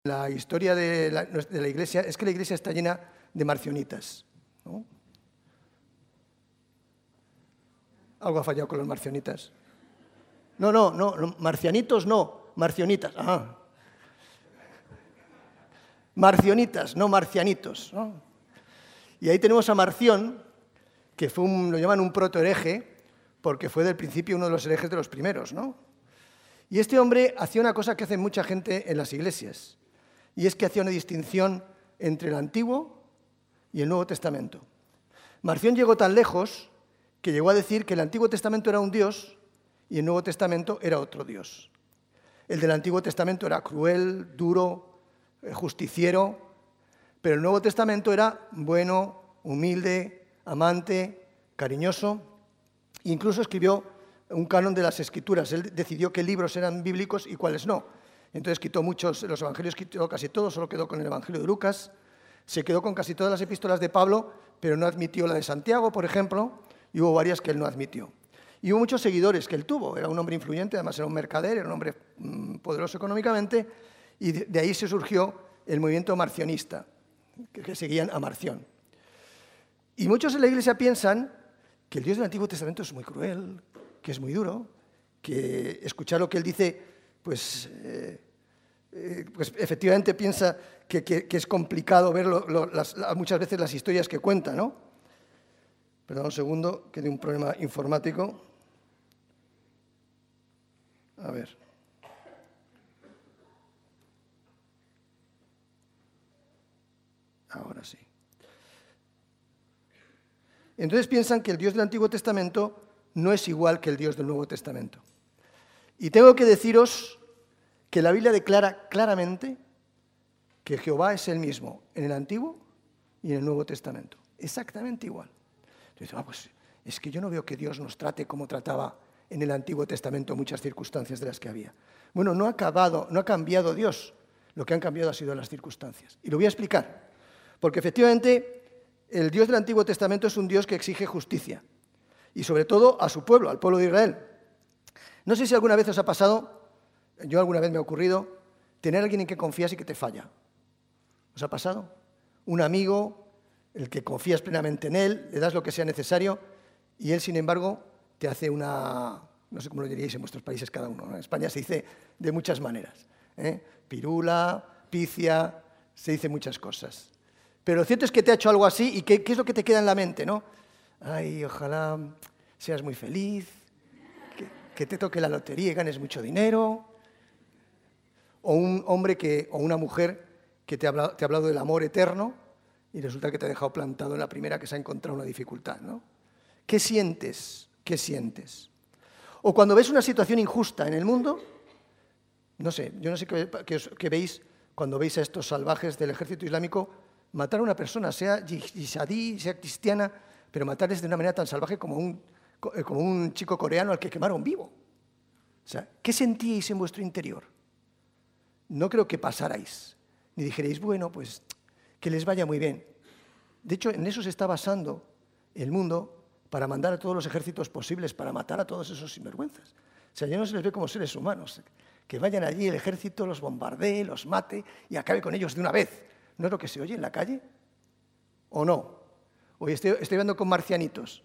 La historia de la Iglesia es que la Iglesia está llena de marcionitas, ¿no? Algo ha fallado con los marcionitas. No, marcianitos no, marcionitas. Ah. Marcionitas, no marcianitos, ¿no? Y ahí tenemos a Marción, que fue lo llaman un protohereje, porque fue del principio uno de los herejes de los primeros, ¿no? Y este hombre hacía una cosa que hace mucha gente en las iglesias, y es que hacía una distinción entre el Antiguo y el Nuevo Testamento. Marción llegó tan lejos que llegó a decir que el Antiguo Testamento era un Dios y el Nuevo Testamento era otro Dios. El del Antiguo Testamento era cruel, duro, justiciero, pero el Nuevo Testamento era bueno, humilde, amante, cariñoso. Incluso escribió un canon de las Escrituras. Él decidió qué libros eran bíblicos y cuáles no. Entonces quitó muchos, los evangelios quitó casi todos, solo quedó con el Evangelio de Lucas. Se quedó con casi todas las epístolas de Pablo, pero no admitió la de Santiago, por ejemplo, y hubo varias que él no admitió. Y hubo muchos seguidores que él tuvo. Era un hombre influyente, además era un mercader, era un hombre poderoso económicamente, y de ahí se surgió el movimiento marcionista, que seguían a Marción. Y muchos en la Iglesia piensan que el Dios del Antiguo Testamento es muy cruel, que es muy duro, que escuchar lo que él dice, pues efectivamente piensa que es complicado ver muchas veces las historias que cuenta, ¿no? Perdón un segundo, que de un problema informático. A ver. Ahora sí. Entonces piensan que el Dios del Antiguo Testamento no es igual que el Dios del Nuevo Testamento. Y tengo que deciros que la Biblia declara claramente que Jehová es el mismo en el Antiguo y en el Nuevo Testamento. Exactamente igual. Entonces, pues es que yo no veo que Dios nos trate como trataba en el Antiguo Testamento muchas circunstancias de las que había. Bueno, no ha cambiado Dios. Lo que han cambiado ha sido las circunstancias. Y lo voy a explicar. Porque efectivamente el Dios del Antiguo Testamento es un Dios que exige justicia. Y sobre todo a su pueblo, al pueblo de Israel. No sé si alguna vez os ha pasado, yo alguna vez me ha ocurrido, tener a alguien en que confías y que te falla. ¿Os ha pasado? Un amigo, el que confías plenamente en él, le das lo que sea necesario y él, sin embargo, te hace una, no sé cómo lo diríais en vuestros países cada uno, ¿no? En España se dice de muchas maneras, pirula, picia, se dice muchas cosas. Pero lo cierto es que te ha hecho algo así y ¿qué es lo que te queda en la mente, no? Ay, ojalá seas muy feliz, que te toque la lotería y ganes mucho dinero. O un hombre o una mujer que te ha hablado del amor eterno y resulta que te ha dejado plantado en la primera que se ha encontrado una dificultad, ¿no? ¿Qué sientes? ¿Qué sientes? O cuando ves una situación injusta en el mundo, no sé, yo no sé qué veis cuando veis a estos salvajes del ejército islámico matar a una persona, sea yihadí, sea cristiana, pero matarles de una manera tan salvaje como un chico coreano al que quemaron vivo. O sea, ¿qué sentíais en vuestro interior? No creo que pasarais, ni dijerais, bueno, pues que les vaya muy bien. De hecho, en eso se está basando el mundo para mandar a todos los ejércitos posibles, para matar a todos esos sinvergüenzas. O sea, ya no se les ve como seres humanos. Que vayan allí, el ejército los bombardee, los mate y acabe con ellos de una vez. ¿No es lo que se oye en la calle? ¿O no? Hoy estoy hablando con marcianitos,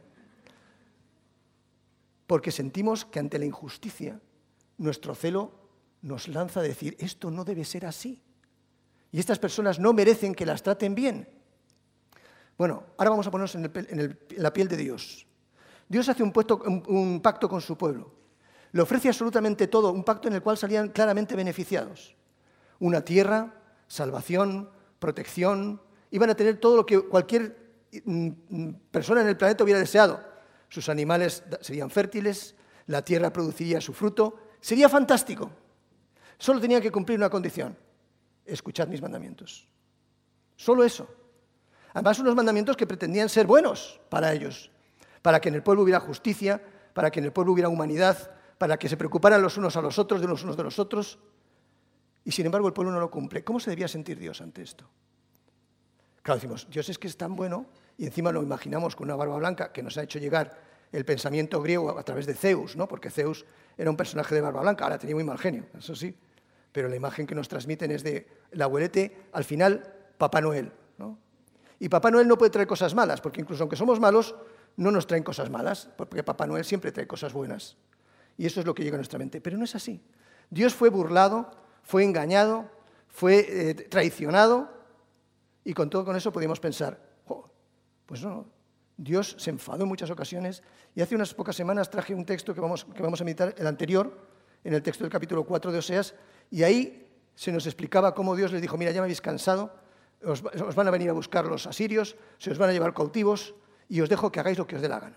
porque sentimos que ante la injusticia nuestro celo nos lanza a decir, esto no debe ser así. Y estas personas no merecen que las traten bien. Bueno, ahora vamos a ponernos en la piel de Dios. Dios hace un pacto con su pueblo. Le ofrece absolutamente todo, un pacto en el cual salían claramente beneficiados. Una tierra, salvación, protección. Iban a tener todo lo que cualquier persona en el planeta hubiera deseado. Sus animales serían fértiles, la tierra produciría su fruto. Sería fantástico. Solo tenía que cumplir una condición. Escuchad mis mandamientos. Solo eso. Además, unos mandamientos que pretendían ser buenos para ellos, para que en el pueblo hubiera justicia, para que en el pueblo hubiera humanidad, para que se preocuparan los unos a los otros, de los unos de los otros. Y sin embargo, el pueblo no lo cumple. ¿Cómo se debía sentir Dios ante esto? Claro, decimos, Dios es que es tan bueno, y encima lo imaginamos con una barba blanca que nos ha hecho llegar el pensamiento griego a través de Zeus, ¿no? Porque Zeus era un personaje de barba blanca, ahora tenía muy mal genio, eso sí, pero la imagen que nos transmiten es de el abuelete, al final, Papá Noel, ¿no? Y Papá Noel no puede traer cosas malas, porque incluso aunque somos malos, no nos traen cosas malas, porque Papá Noel siempre trae cosas buenas. Y eso es lo que llega a nuestra mente. Pero no es así. Dios fue burlado, fue engañado, fue traicionado, y con todo con eso podemos pensar, pues no, Dios se enfadó en muchas ocasiones, y hace unas pocas semanas traje un texto que vamos a meditar, el anterior, en el texto del capítulo 4 de Oseas, y ahí se nos explicaba cómo Dios les dijo, mira, ya me habéis cansado, os van a venir a buscar los asirios, se os van a llevar cautivos, y os dejo que hagáis lo que os dé la gana.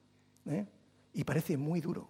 Y parece muy duro,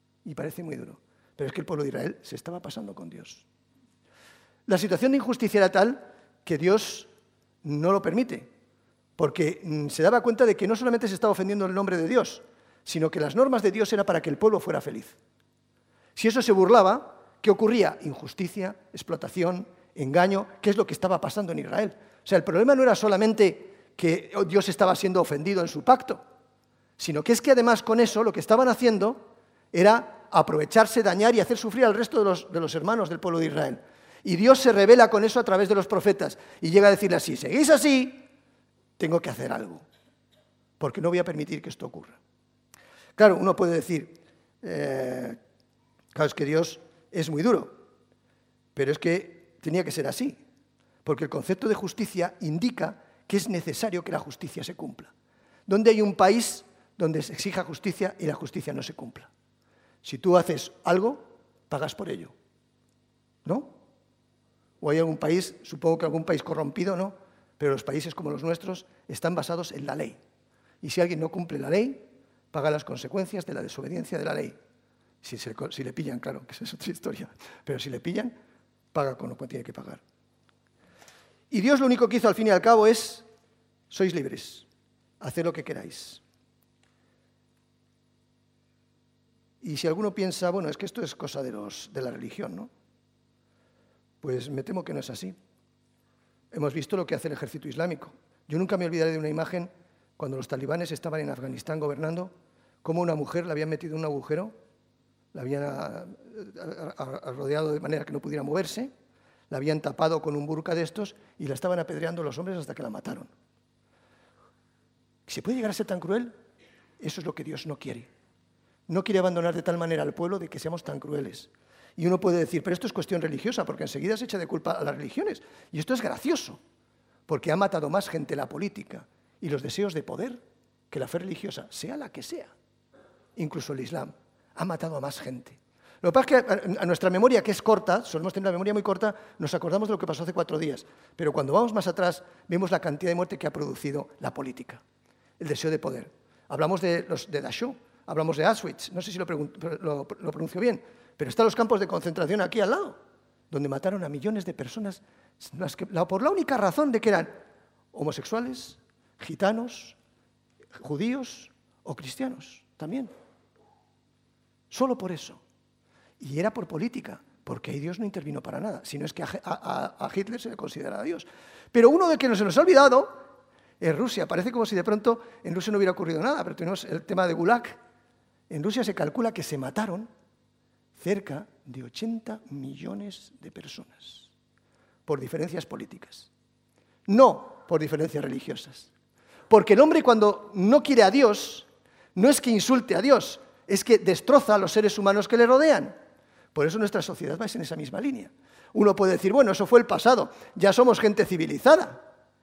pero es que el pueblo de Israel se estaba pasando con Dios. La situación de injusticia era tal que Dios no lo permite, porque se daba cuenta de que no solamente se estaba ofendiendo el nombre de Dios, sino que las normas de Dios eran para que el pueblo fuera feliz. Si eso se burlaba, ¿qué ocurría? Injusticia, explotación, engaño, ¿qué es lo que estaba pasando en Israel? O sea, el problema no era solamente que Dios estaba siendo ofendido en su pacto, sino que es que además con eso lo que estaban haciendo era aprovecharse, dañar y hacer sufrir al resto de los hermanos del pueblo de Israel. Y Dios se revela con eso a través de los profetas y llega a decirle así, seguís así, tengo que hacer algo, porque no voy a permitir que esto ocurra. Claro, uno puede decir, claro, es que Dios es muy duro, pero es que tenía que ser así, porque el concepto de justicia indica que es necesario que la justicia se cumpla. ¿Dónde hay un país donde se exija justicia y la justicia no se cumpla? Si tú haces algo, pagas por ello, ¿no? O hay algún país, supongo que algún país corrompido, ¿no? Pero los países como los nuestros están basados en la ley. Y si alguien no cumple la ley, paga las consecuencias de la desobediencia de la ley. Si le pillan, claro, que esa es otra historia. Pero si le pillan, paga con lo que tiene que pagar. Y Dios lo único que hizo al fin y al cabo es, sois libres, haced lo que queráis. Y si alguno piensa, bueno, es que esto es cosa de la religión, ¿no? Pues me temo que no es así. Hemos visto lo que hace el ejército islámico. Yo nunca me olvidaré de una imagen cuando los talibanes estaban en Afganistán gobernando, cómo una mujer la habían metido en un agujero, la habían rodeado de manera que no pudiera moverse, la habían tapado con un burka de estos y la estaban apedreando los hombres hasta que la mataron. ¿Se puede llegar a ser tan cruel? Eso es lo que Dios no quiere. No quiere abandonar de tal manera al pueblo de que seamos tan crueles. Y uno puede decir, pero esto es cuestión religiosa, porque enseguida se echa de culpa a las religiones. Y esto es gracioso, porque ha matado más gente la política y los deseos de poder que la fe religiosa, sea la que sea. Incluso el Islam ha matado a más gente. Lo que pasa es que a nuestra memoria, que es corta, solemos tener una memoria muy corta, nos acordamos de lo que pasó hace 4 días. Pero cuando vamos más atrás, vemos la cantidad de muerte que ha producido la política, el deseo de poder. Hablamos de Dachau, hablamos de Auschwitz, no sé si lo pronuncio bien, pero están los campos de concentración aquí al lado, donde mataron a millones de personas por la única razón de que eran homosexuales, gitanos, judíos o cristianos también. Solo por eso. Y era por política, porque ahí Dios no intervino para nada, sino es que a Hitler se le considera Dios. Pero uno de que no se nos ha olvidado es Rusia. Parece como si de pronto en Rusia no hubiera ocurrido nada, pero tenemos el tema de Gulag. En Rusia se calcula que se mataron cerca de 80 millones de personas por diferencias políticas, no por diferencias religiosas. Porque el hombre cuando no quiere a Dios, no es que insulte a Dios, es que destroza a los seres humanos que le rodean. Por eso nuestra sociedad va en esa misma línea. Uno puede decir, bueno, eso fue el pasado, ya somos gente civilizada.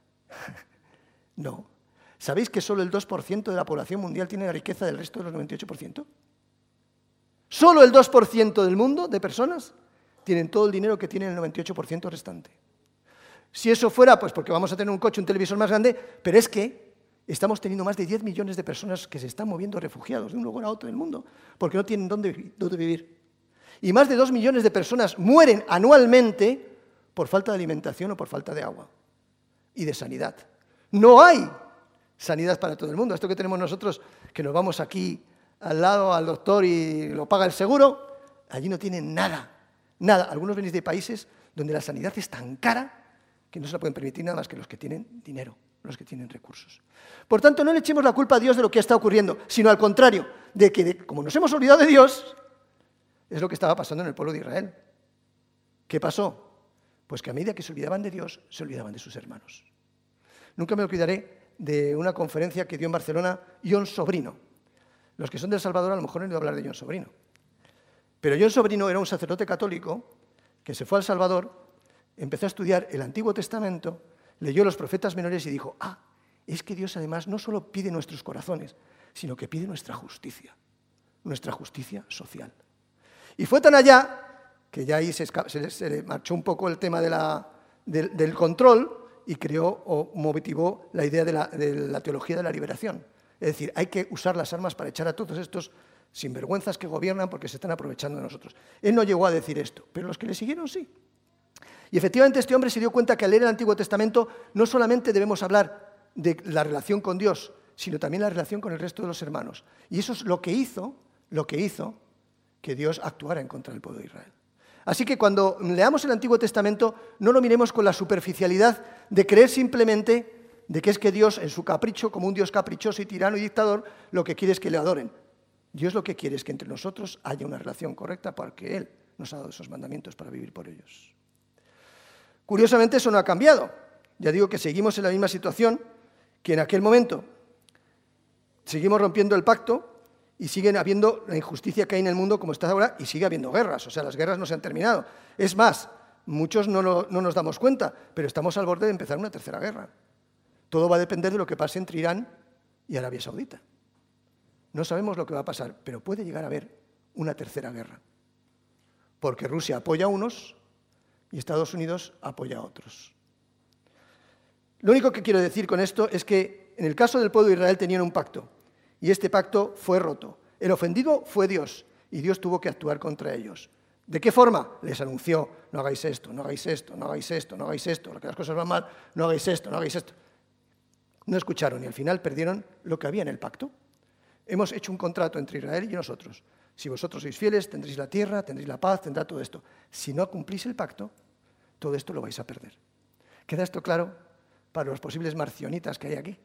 No. ¿Sabéis que solo el 2% de la población mundial tiene la riqueza del resto de los 98%? Solo el 2% del mundo de personas tienen todo el dinero que tienen el 98% restante. Si eso fuera, pues porque vamos a tener un coche, un televisor más grande, pero es que estamos teniendo más de 10 millones de personas que se están moviendo refugiados de un lugar a otro del mundo porque no tienen dónde vivir. Y más de 2 millones de personas mueren anualmente por falta de alimentación o por falta de agua y de sanidad. No hay sanidad para todo el mundo. Esto que tenemos nosotros, que nos vamos aquí al lado al doctor y lo paga el seguro, allí no tienen nada, nada. Algunos venís de países donde la sanidad es tan cara que no se la pueden permitir nada más que los que tienen dinero, los que tienen recursos. Por tanto, no le echemos la culpa a Dios de lo que está ocurriendo, sino al contrario, de que como nos hemos olvidado de Dios, es lo que estaba pasando en el pueblo de Israel. ¿Qué pasó? Pues que a medida que se olvidaban de Dios, se olvidaban de sus hermanos. Nunca me olvidaré de una conferencia que dio en Barcelona Jon Sobrino. Los que son de El Salvador a lo mejor no han oído hablar de Jon Sobrino. Pero Jon Sobrino era un sacerdote católico que se fue a El Salvador, empezó a estudiar el Antiguo Testamento, leyó los profetas menores y dijo, es que Dios además no solo pide nuestros corazones, sino que pide nuestra justicia social. Y fue tan allá que ya ahí se le marchó un poco el tema del control y creó o motivó la idea de la teología de la liberación. Es decir, hay que usar las armas para echar a todos estos sinvergüenzas que gobiernan porque se están aprovechando de nosotros. Él no llegó a decir esto, pero los que le siguieron sí. Y efectivamente este hombre se dio cuenta que al leer el Antiguo Testamento no solamente debemos hablar de la relación con Dios, sino también la relación con el resto de los hermanos. Y eso es lo que hizo que Dios actuara en contra del pueblo de Israel. Así que cuando leamos el Antiguo Testamento, no lo miremos con la superficialidad de creer simplemente de que es que Dios, en su capricho, como un Dios caprichoso y tirano y dictador, lo que quiere es que le adoren. Dios lo que quiere es que entre nosotros haya una relación correcta porque Él nos ha dado esos mandamientos para vivir por ellos. Curiosamente, eso no ha cambiado. Ya digo que seguimos en la misma situación que en aquel momento. Seguimos rompiendo el pacto y sigue habiendo la injusticia que hay en el mundo como está ahora y sigue habiendo guerras. O sea, las guerras no se han terminado. Es más, muchos no nos damos cuenta, pero estamos al borde de empezar una tercera guerra. Todo va a depender de lo que pase entre Irán y Arabia Saudita. No sabemos lo que va a pasar, pero puede llegar a haber una tercera guerra. Porque Rusia apoya a unos y Estados Unidos apoya a otros. Lo único que quiero decir con esto es que en el caso del pueblo de Israel tenían un pacto y este pacto fue roto. El ofendido fue Dios y Dios tuvo que actuar contra ellos. ¿De qué forma? Les anunció, no hagáis esto, no hagáis esto, no hagáis esto, no hagáis esto, porque las cosas van mal, no hagáis esto, no hagáis esto. No escucharon y al final perdieron lo que había en el pacto. Hemos hecho un contrato entre Israel y nosotros. Si vosotros sois fieles, tendréis la tierra, tendréis la paz, tendrá todo esto. Si no cumplís el pacto, todo esto lo vais a perder. ¿Queda esto claro para los posibles marcionitas que hay aquí?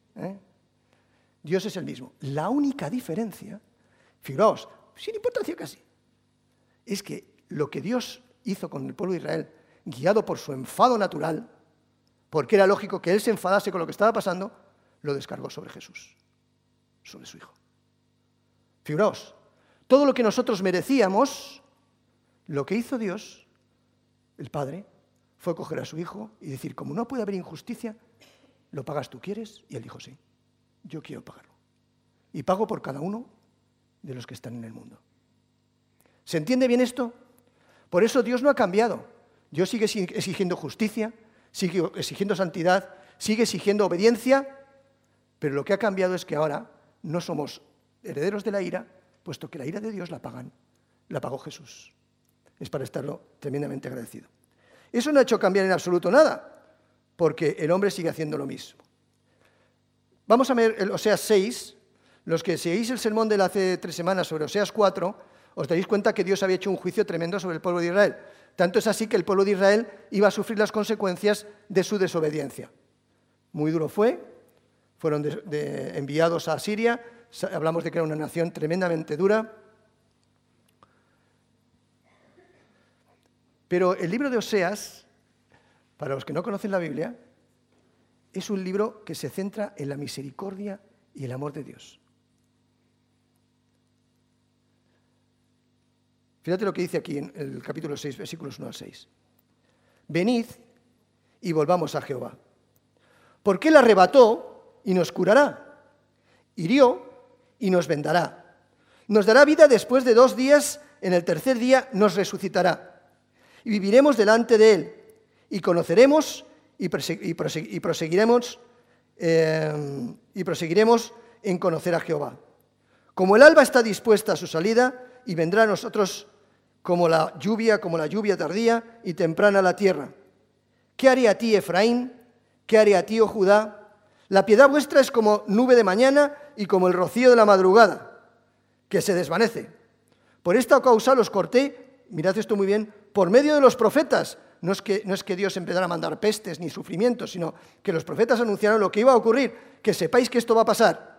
Dios es el mismo. La única diferencia, fijaos, sin importancia casi, es que lo que Dios hizo con el pueblo de Israel, guiado por su enfado natural, porque era lógico que Él se enfadase con lo que estaba pasando, lo descargó sobre Jesús, sobre su Hijo. Figuraos, todo lo que nosotros merecíamos, lo que hizo Dios, el Padre, fue coger a su Hijo y decir, como no puede haber injusticia, lo pagas tú, ¿quieres? Y Él dijo, sí, yo quiero pagarlo. Y pago por cada uno de los que están en el mundo. ¿Se entiende bien esto? Por eso Dios no ha cambiado. Dios sigue exigiendo justicia, sigue exigiendo santidad, sigue exigiendo obediencia, pero lo que ha cambiado es que ahora no somos herederos de la ira, puesto que la ira de Dios la pagó Jesús. Es para estarlo tremendamente agradecido. Eso no ha hecho cambiar en absoluto nada, porque el hombre sigue haciendo lo mismo. Vamos a ver el Oseas 6. Los que seguís el sermón de hace 3 semanas sobre Oseas 4, os daréis cuenta que Dios había hecho un juicio tremendo sobre el pueblo de Israel. Tanto es así que el pueblo de Israel iba a sufrir las consecuencias de su desobediencia. Muy duro fueron enviados a Asiria, hablamos de que era una nación tremendamente dura. Pero el libro de Oseas, para los que no conocen la Biblia, es un libro que se centra en la misericordia y el amor de Dios. Fíjate lo que dice aquí en el capítulo 6, versículos 1 al 6. Venid y volvamos a Jehová, porque Él arrebató y nos curará, hirió y nos vendará. Nos dará vida después de 2 días, en el tercer día nos resucitará. Y viviremos delante de Él, y conoceremos y proseguiremos en conocer a Jehová. Como el alba está dispuesta a su salida, y vendrá a nosotros como la lluvia tardía y temprana a la tierra. ¿Qué haré a ti, Efraín? ¿Qué haré a ti, oh Judá? La piedad vuestra es como nube de mañana y como el rocío de la madrugada, que se desvanece. Por esta causa los corté, mirad esto muy bien, por medio de los profetas. No es que Dios empezara a mandar pestes ni sufrimientos, sino que los profetas anunciaron lo que iba a ocurrir, que sepáis que esto va a pasar.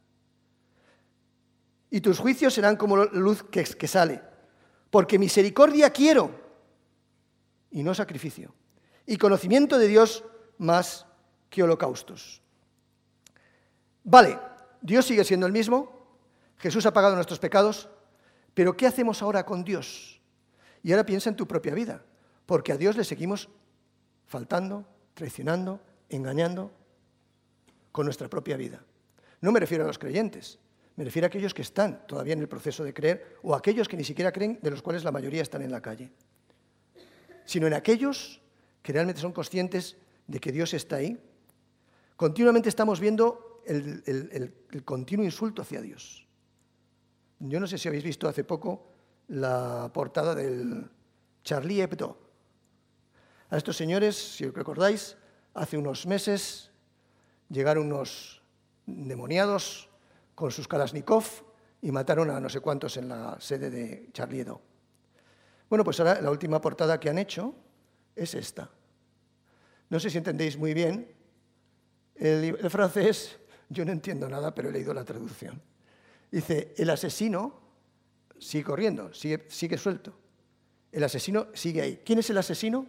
Y tus juicios serán como la luz que sale. Porque misericordia quiero y no sacrificio, y conocimiento de Dios más que holocaustos. Vale, Dios sigue siendo el mismo, Jesús ha pagado nuestros pecados, pero ¿qué hacemos ahora con Dios? Y ahora piensa en tu propia vida, porque a Dios le seguimos faltando, traicionando, engañando con nuestra propia vida. No me refiero a los creyentes, me refiero a aquellos que están todavía en el proceso de creer o a aquellos que ni siquiera creen, de los cuales la mayoría están en la calle, sino en aquellos que realmente son conscientes de que Dios está ahí. Continuamente estamos viendo el continuo insulto hacia Dios. Yo no sé si habéis visto hace poco la portada del Charlie Hebdo. A estos señores, si os recordáis, hace unos meses llegaron unos endemoniados con sus Kalashnikov y mataron a no sé cuántos en la sede de Charlie Hebdo. Bueno, pues ahora la última portada que han hecho es esta. No sé si entendéis muy bien. El francés, yo no entiendo nada, pero he leído la traducción. Dice, el asesino sigue corriendo, sigue suelto. El asesino sigue ahí. ¿Quién es el asesino?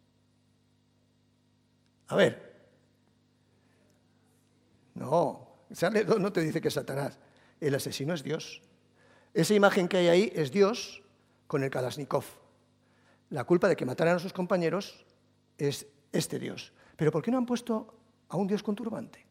A ver. No te dice que es Satanás. El asesino es Dios. Esa imagen que hay ahí es Dios con el Kalashnikov. La culpa de que mataran a sus compañeros es este Dios. ¿Pero por qué no han puesto a un Dios con turbante?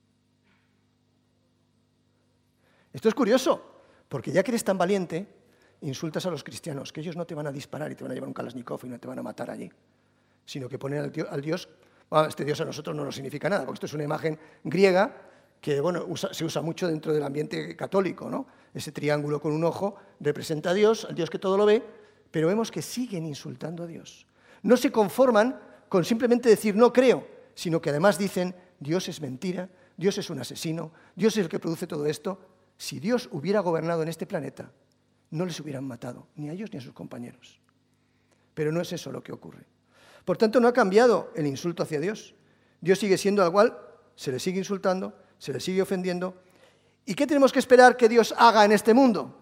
Esto es curioso, porque ya que eres tan valiente, insultas a los cristianos, que ellos no te van a disparar y te van a llevar un Kalashnikov y no te van a matar allí, sino que ponen al Dios, este Dios a nosotros no nos significa nada, porque esto es una imagen griega que se usa mucho dentro del ambiente católico, ¿no? Ese triángulo con un ojo representa a Dios, al Dios que todo lo ve, pero vemos que siguen insultando a Dios. No se conforman con simplemente decir no creo, sino que además dicen Dios es mentira, Dios es un asesino, Dios es el que produce todo esto. Si Dios hubiera gobernado en este planeta, no les hubieran matado, ni a ellos ni a sus compañeros. Pero no es eso lo que ocurre. Por tanto, no ha cambiado el insulto hacia Dios. Dios sigue siendo igual, se le sigue insultando, se le sigue ofendiendo. ¿Y qué tenemos que esperar que Dios haga en este mundo?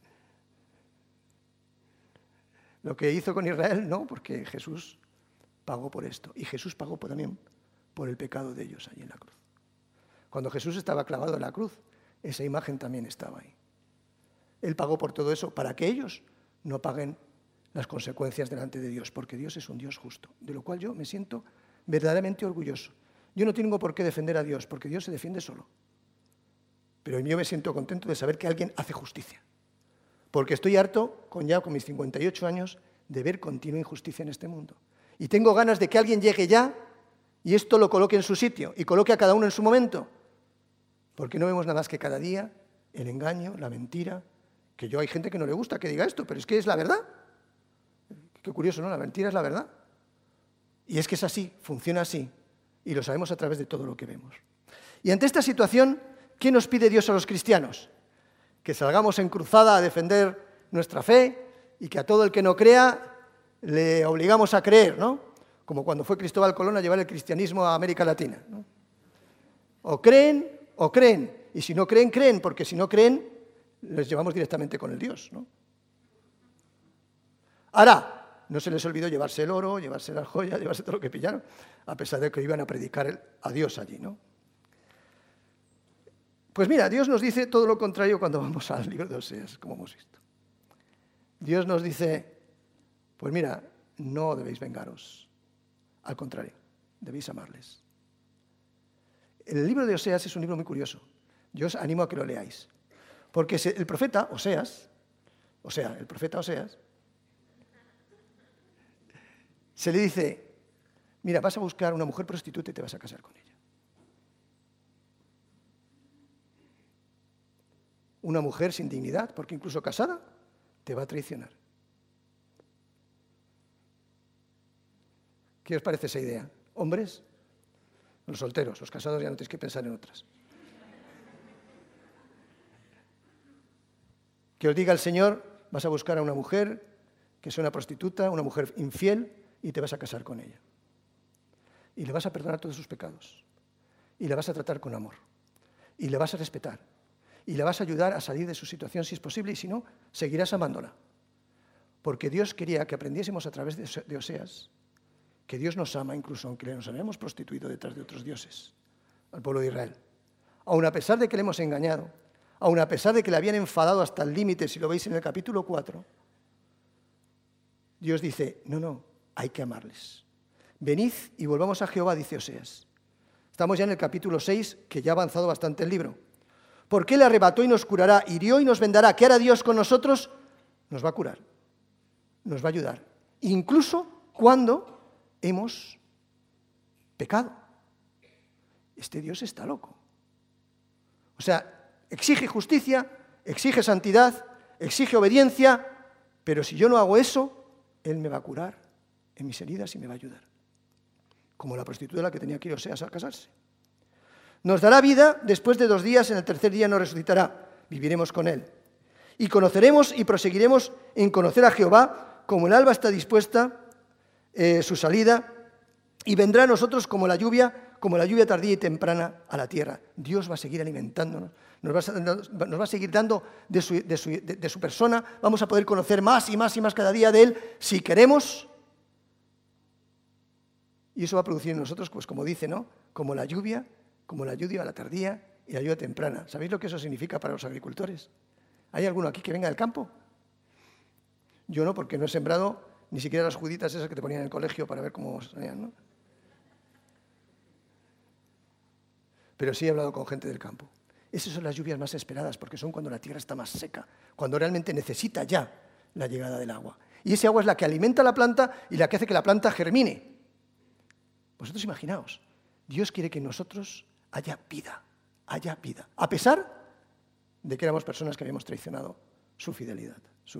Lo que hizo con Israel, no, porque Jesús pagó por esto. Y Jesús pagó también por el pecado de ellos allí en la cruz. Cuando Jesús estaba clavado en la cruz, esa imagen también estaba ahí. Él pagó por todo eso para que ellos no paguen las consecuencias delante de Dios, porque Dios es un Dios justo, de lo cual yo me siento verdaderamente orgulloso. Yo no tengo por qué defender a Dios, porque Dios se defiende solo. Pero yo me siento contento de saber que alguien hace justicia, porque estoy harto, con mis 58 años, de ver continua injusticia en este mundo. Y tengo ganas de que alguien llegue ya y esto lo coloque en su sitio y coloque a cada uno en su momento. Porque no vemos nada más que cada día el engaño, la mentira, que hay gente que no le gusta que diga esto, pero es que es la verdad. Qué curioso, ¿no? La mentira es la verdad. Y es que es así, funciona así, y lo sabemos a través de todo lo que vemos. Y ante esta situación, ¿qué nos pide Dios a los cristianos? Que salgamos en cruzada a defender nuestra fe y que a todo el que no crea le obligamos a creer, ¿no? Como cuando fue Cristóbal Colón a llevar el cristianismo a América Latina, ¿no? O creen, y si no creen, creen, porque si no creen, les llevamos directamente con el Dios, ¿no? Ahora, no se les olvidó llevarse el oro, llevarse las joyas, llevarse todo lo que pillaron, a pesar de que iban a predicar a Dios allí, ¿no? Pues mira, Dios nos dice todo lo contrario cuando vamos al libro de Oseas, como hemos visto. Dios nos dice, pues mira, no debéis vengaros, al contrario, debéis amarles. El libro de Oseas es un libro muy curioso. Yo os animo a que lo leáis. Porque el profeta Oseas, se le dice, mira, vas a buscar una mujer prostituta y te vas a casar con ella. Una mujer sin dignidad, porque incluso casada, te va a traicionar. ¿Qué os parece esa idea? Hombres, los solteros, los casados ya no tenéis que pensar en otras. Que os diga el Señor, vas a buscar a una mujer que es una prostituta, una mujer infiel, y te vas a casar con ella. Y le vas a perdonar todos sus pecados. Y la vas a tratar con amor. Y le vas a respetar. Y le vas a ayudar a salir de su situación si es posible, y si no, seguirás amándola. Porque Dios quería que aprendiésemos a través de Oseas que Dios nos ama, incluso aunque nos habíamos prostituido detrás de otros dioses, al pueblo de Israel. Aun a pesar de que le hemos engañado, aun a pesar de que le habían enfadado hasta el límite, si lo veis en el capítulo 4, Dios dice, no, hay que amarles. Venid y volvamos a Jehová, dice Oseas. Estamos ya en el capítulo 6, que ya ha avanzado bastante el libro. Porque Él arrebató y nos curará, hirió y nos vendará. ¿Qué hará Dios con nosotros? Nos va a curar, nos va a ayudar. Incluso cuando hemos pecado. Este Dios está loco. O sea, exige justicia, exige santidad, exige obediencia, pero si yo no hago eso, Él me va a curar en mis heridas y me va a ayudar. Como la prostituta que tenía que ir Oseas a casarse. Nos dará vida después de 2 días, en el tercer día nos resucitará, viviremos con Él. Y conoceremos y proseguiremos en conocer a Jehová, como el alba está dispuesta su salida, y vendrá a nosotros como la lluvia tardía y temprana a la tierra. Dios va a seguir alimentándonos, nos va a seguir dando de su persona, vamos a poder conocer más y más y más cada día de Él, si queremos, y eso va a producir en nosotros, pues como dice, ¿no? Como la lluvia a la tardía y la lluvia temprana. ¿Sabéis lo que eso significa para los agricultores? ¿Hay alguno aquí que venga del campo? Yo no, porque no he sembrado ni siquiera las juditas esas que te ponían en el colegio para ver cómo salían, ¿no? Pero sí he hablado con gente del campo. Esas son las lluvias más esperadas, porque son cuando la tierra está más seca, cuando realmente necesita ya la llegada del agua. Y ese agua es la que alimenta la planta y la que hace que la planta germine. Vosotros imaginaos, Dios quiere que en nosotros haya vida, a pesar de que éramos personas que habíamos traicionado su fidelidad.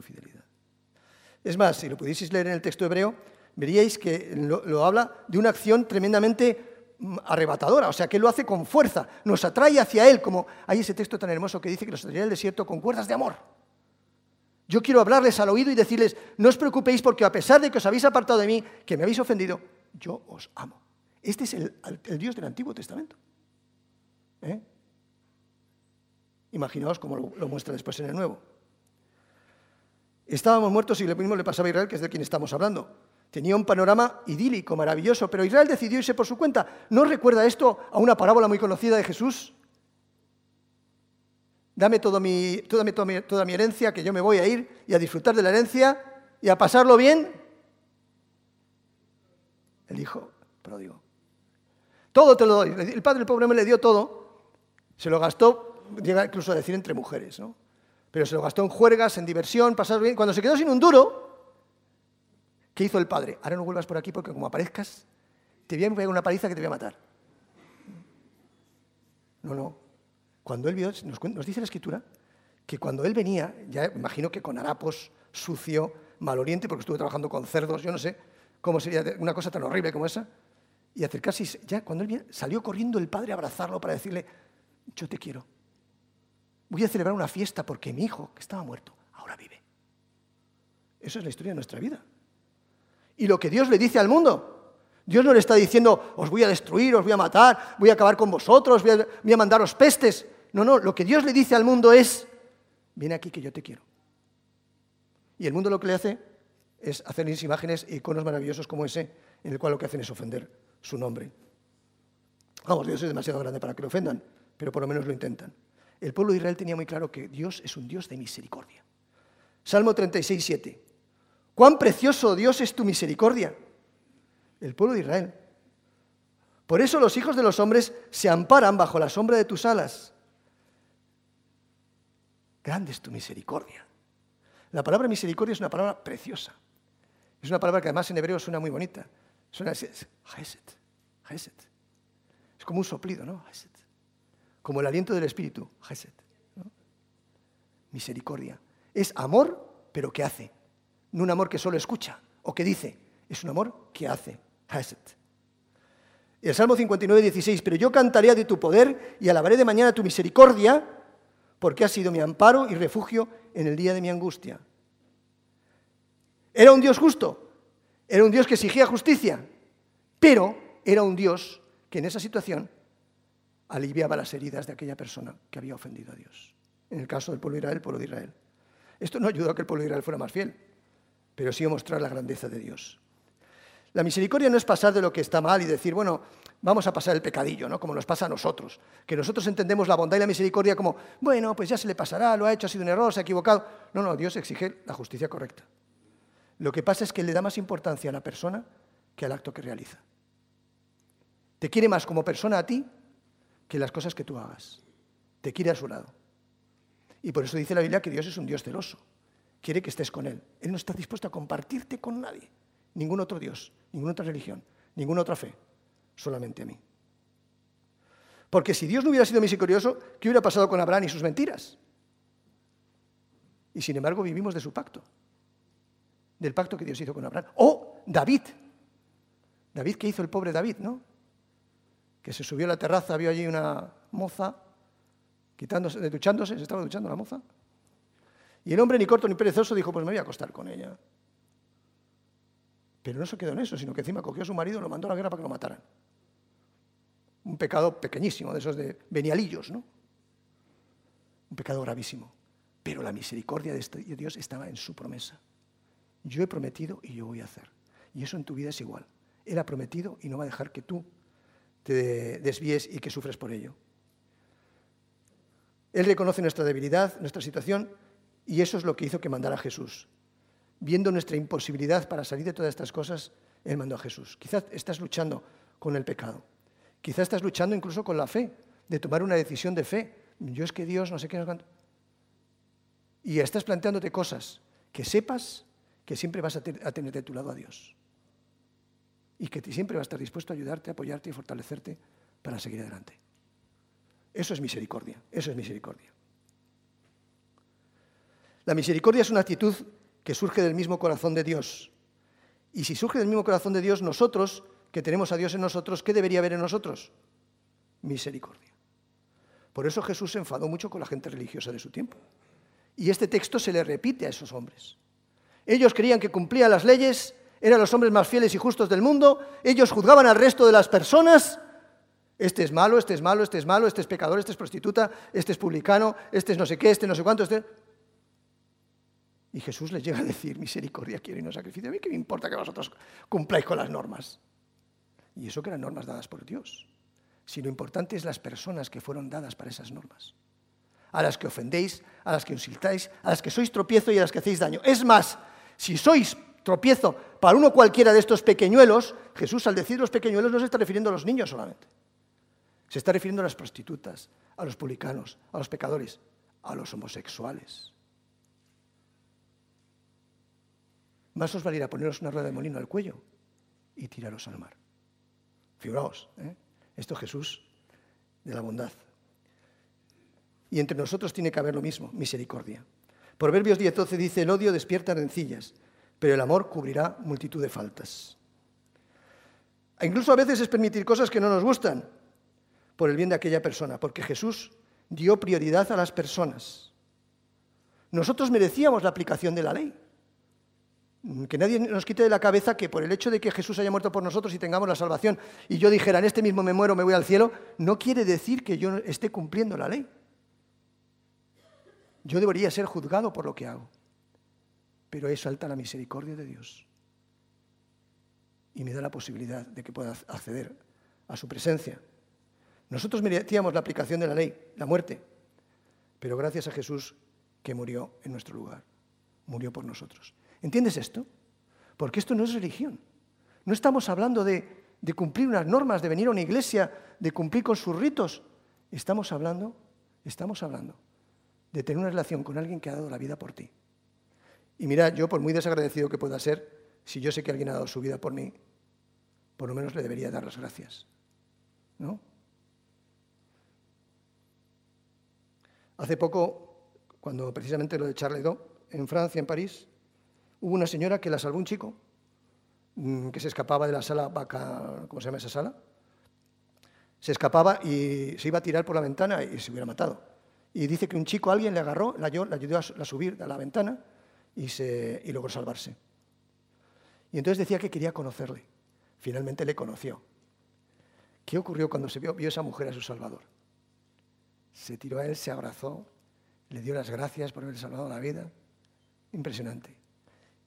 Es más, si lo pudieseis leer en el texto hebreo, veríais que lo habla de una acción tremendamente arrebatadora, o sea, que Él lo hace con fuerza, nos atrae hacia Él, como hay ese texto tan hermoso que dice que nos atraerá el desierto con cuerdas de amor. Yo quiero hablarles al oído y decirles, no os preocupéis porque a pesar de que os habéis apartado de mí, que me habéis ofendido, yo os amo. Este es el Dios del Antiguo Testamento. Imaginaos cómo lo muestra después en el Nuevo. Estábamos muertos y lo mismo le pasaba a Israel, que es de quien estamos hablando. Tenía un panorama idílico, maravilloso, pero Israel decidió irse por su cuenta. ¿No recuerda esto a una parábola muy conocida de Jesús? Dame toda mi herencia, que yo me voy a ir y a disfrutar de la herencia y a pasarlo bien. El hijo pródigo. Todo te lo doy. El padre del pobre hombre le dio todo. Se lo gastó, llega incluso a decir entre mujeres, ¿no? Pero se lo gastó en juergas, en diversión, pasar bien. Cuando se quedó sin un duro, ¿qué hizo el padre? Ahora no vuelvas por aquí porque como aparezcas, te voy a pegar una paliza que te voy a matar. No. Cuando él vio, nos dice la Escritura, que cuando él venía, ya imagino que con harapos, sucio, maloriente, porque estuvo trabajando con cerdos, yo no sé cómo sería una cosa tan horrible como esa, y acercarse, ya cuando él viene, salió corriendo el padre a abrazarlo para decirle, yo te quiero. Voy a celebrar una fiesta porque mi hijo, que estaba muerto, ahora vive. Eso es la historia de nuestra vida. Y lo que Dios le dice al mundo, Dios no le está diciendo, os voy a destruir, os voy a matar, voy a acabar con vosotros, voy a mandaros pestes. No, lo que Dios le dice al mundo es, ven aquí que yo te quiero. Y el mundo lo que le hace es hacerles imágenes e iconos maravillosos como ese, en el cual lo que hacen es ofender su nombre. Vamos, Dios es demasiado grande para que lo ofendan, pero por lo menos lo intentan. El pueblo de Israel tenía muy claro que Dios es un Dios de misericordia. Salmo 36, 7. ¡Cuán precioso, Dios, es tu misericordia! El pueblo de Israel. Por eso los hijos de los hombres se amparan bajo la sombra de tus alas. Grande es tu misericordia. La palabra misericordia es una palabra preciosa. Es una palabra que además en hebreo suena muy bonita. Suena así, Hesed. Es como un soplido, ¿no? Hesed. Como el aliento del Espíritu, Hesed, ¿no? Misericordia. Es amor, pero que hace. No un amor que solo escucha o que dice. Es un amor que hace, Hesed. Y el Salmo 59, 16. Pero yo cantaré de tu poder y alabaré de mañana tu misericordia, porque has sido mi amparo y refugio en el día de mi angustia. Era un Dios justo. Era un Dios que exigía justicia. Pero era un Dios que en esa situación aliviaba las heridas de aquella persona que había ofendido a Dios. En el caso del pueblo de Israel, el pueblo de Israel. Esto no ayudó a que el pueblo de Israel fuera más fiel, pero sí mostrar la grandeza de Dios. La misericordia no es pasar de lo que está mal y decir, bueno, vamos a pasar el pecadillo, ¿no? Como nos pasa a nosotros, que nosotros entendemos la bondad y la misericordia como, bueno, pues ya se le pasará, lo ha hecho, ha sido un error, se ha equivocado. No, Dios exige la justicia correcta. Lo que pasa es que le da más importancia a la persona que al acto que realiza. Te quiere más como persona a ti que las cosas que tú hagas. Te quiere a su lado. Y por eso dice la Biblia que Dios es un Dios celoso. Quiere que estés con Él. Él no está dispuesto a compartirte con nadie. Ningún otro Dios, ninguna otra religión, ninguna otra fe. Solamente a mí. Porque si Dios no hubiera sido misericordioso, ¿qué hubiera pasado con Abraham y sus mentiras? Y sin embargo vivimos de su pacto. Del pacto que Dios hizo con Abraham. ¡Oh, David! David, ¿qué hizo el pobre David, no? Que se subió a la terraza, vio allí una moza, duchándose, se estaba duchando la moza. Y el hombre, ni corto ni perezoso, dijo, pues me voy a acostar con ella. Pero no se quedó en eso, sino que encima cogió a su marido y lo mandó a la guerra para que lo mataran. Un pecado pequeñísimo, de esos de venialillos, ¿no? Un pecado gravísimo. Pero la misericordia de Dios estaba en su promesa. Yo he prometido y yo voy a hacer. Y eso en tu vida es igual. Él ha prometido y no va a dejar que tú te desvíes y que sufres por ello. Él reconoce nuestra debilidad, nuestra situación, y eso es lo que hizo que mandara a Jesús. Viendo nuestra imposibilidad para salir de todas estas cosas, Él mandó a Jesús. Quizás estás luchando con el pecado. Quizás estás luchando incluso con la fe, de tomar una decisión de fe. Yo es que Dios, no sé qué, no sé cuánto. Y estás planteándote cosas que sepas que siempre vas a tener de tu lado a Dios. Y que siempre va a estar dispuesto a ayudarte, a apoyarte y fortalecerte para seguir adelante. Eso es misericordia, eso es misericordia. La misericordia es una actitud que surge del mismo corazón de Dios. Y si surge del mismo corazón de Dios, nosotros, que tenemos a Dios en nosotros, ¿qué debería haber en nosotros? Misericordia. Por eso Jesús se enfadó mucho con la gente religiosa de su tiempo. Y este texto se le repite a esos hombres. Ellos creían que cumplían las leyes, eran los hombres más fieles y justos del mundo, ellos juzgaban al resto de las personas. Este es malo, este es malo, este es malo, este es pecador, este es prostituta, este es publicano, este es no sé qué, este no sé cuánto, este... Y Jesús les llega a decir, misericordia quiero y no sacrificio. A mí qué me importa que vosotros cumpláis con las normas. Y eso que eran normas dadas por Dios. Si lo importante es las personas que fueron dadas para esas normas. A las que ofendéis, a las que insultáis, a las que sois tropiezo y a las que hacéis daño. Es más, si sois tropiezo para uno cualquiera de estos pequeñuelos, Jesús al decir los pequeñuelos no se está refiriendo a los niños solamente. Se está refiriendo a las prostitutas, a los publicanos, a los pecadores, a los homosexuales. Más os valiera poneros una rueda de molino al cuello y tiraros al mar. Figuraos, esto es Jesús de la bondad. Y entre nosotros tiene que haber lo mismo, misericordia. Proverbios 10:12 dice, el odio despierta rencillas, pero el amor cubrirá multitud de faltas. E incluso a veces es permitir cosas que no nos gustan por el bien de aquella persona, porque Jesús dio prioridad a las personas. Nosotros merecíamos la aplicación de la ley. Que nadie nos quite de la cabeza que por el hecho de que Jesús haya muerto por nosotros y tengamos la salvación y yo dijera, en este mismo me muero, me voy al cielo, no quiere decir que yo esté cumpliendo la ley. Yo debería ser juzgado por lo que hago. Pero es alta la misericordia de Dios. Y me da la posibilidad de que pueda acceder a su presencia. Nosotros merecíamos la aplicación de la ley, la muerte. Pero gracias a Jesús que murió en nuestro lugar. Murió por nosotros. ¿Entiendes esto? Porque esto no es religión. No estamos hablando de cumplir unas normas, de venir a una iglesia, de cumplir con sus ritos. Estamos hablando de tener una relación con alguien que ha dado la vida por ti. Y mira, yo por muy desagradecido que pueda ser, si yo sé que alguien ha dado su vida por mí, por lo menos le debería dar las gracias, ¿no? Hace poco, cuando precisamente lo de Charles Hebdo, en Francia, en París, hubo una señora que la salvó un chico que se escapaba de la sala, ¿cómo se llama esa sala? Se escapaba y se iba a tirar por la ventana y se hubiera matado. Y dice que un chico, alguien le agarró, le ayudó a subir a la ventana y logró salvarse. Y entonces decía que quería conocerle. Finalmente le conoció. ¿Qué ocurrió cuando se vio esa mujer a su Salvador? Se tiró a él, se abrazó, le dio las gracias por haber salvado la vida. Impresionante.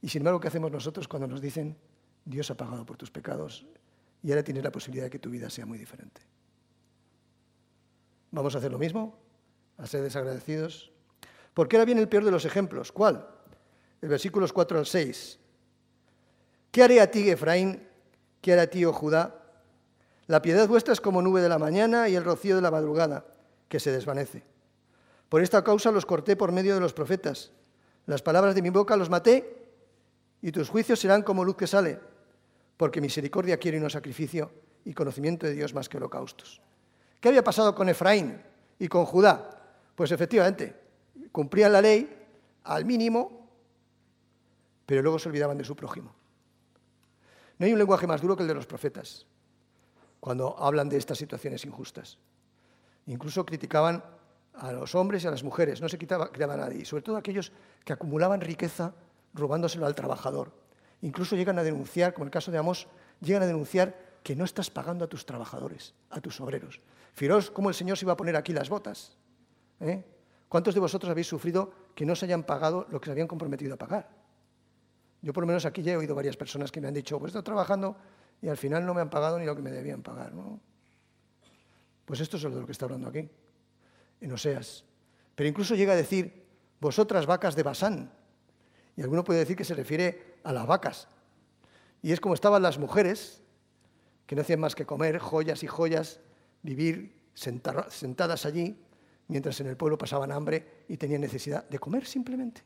Y sin embargo, ¿qué hacemos nosotros cuando nos dicen, Dios ha pagado por tus pecados y ahora tienes la posibilidad de que tu vida sea muy diferente? ¿Vamos a hacer lo mismo? ¿A ser desagradecidos? Porque ahora viene el peor de los ejemplos. ¿Cuál? El versículos 4 al 6. ¿Qué haré a ti, Efraín? ¿Qué haré a ti, oh Judá? La piedad vuestra es como nube de la mañana y el rocío de la madrugada, que se desvanece. Por esta causa los corté por medio de los profetas. Las palabras de mi boca los maté, y tus juicios serán como luz que sale, porque misericordia quiero y no sacrificio, y conocimiento de Dios más que holocaustos. ¿Qué había pasado con Efraín y con Judá? Pues efectivamente, cumplían la ley al mínimo, pero luego se olvidaban de su prójimo. No hay un lenguaje más duro que el de los profetas, cuando hablan de estas situaciones injustas. Incluso criticaban a los hombres y a las mujeres, no se quitaban a nadie, y sobre todo aquellos que acumulaban riqueza robándoselo al trabajador. Incluso llegan a denunciar, como el caso de Amós, llegan a denunciar que no estás pagando a tus trabajadores, a tus obreros. Fijaos cómo el Señor se iba a poner aquí las botas. ¿Cuántos de vosotros habéis sufrido que no se hayan pagado lo que se habían comprometido a pagar? Yo por lo menos aquí ya he oído varias personas que me han dicho, pues he estado trabajando y al final no me han pagado ni lo que me debían pagar, ¿no? Pues esto es de lo que está hablando aquí, en Oseas. Pero incluso llega a decir, vosotras vacas de Basán. Y alguno puede decir que se refiere a las vacas. Y es como estaban las mujeres, que no hacían más que comer joyas y joyas, vivir sentadas allí, mientras en el pueblo pasaban hambre y tenían necesidad de comer simplemente.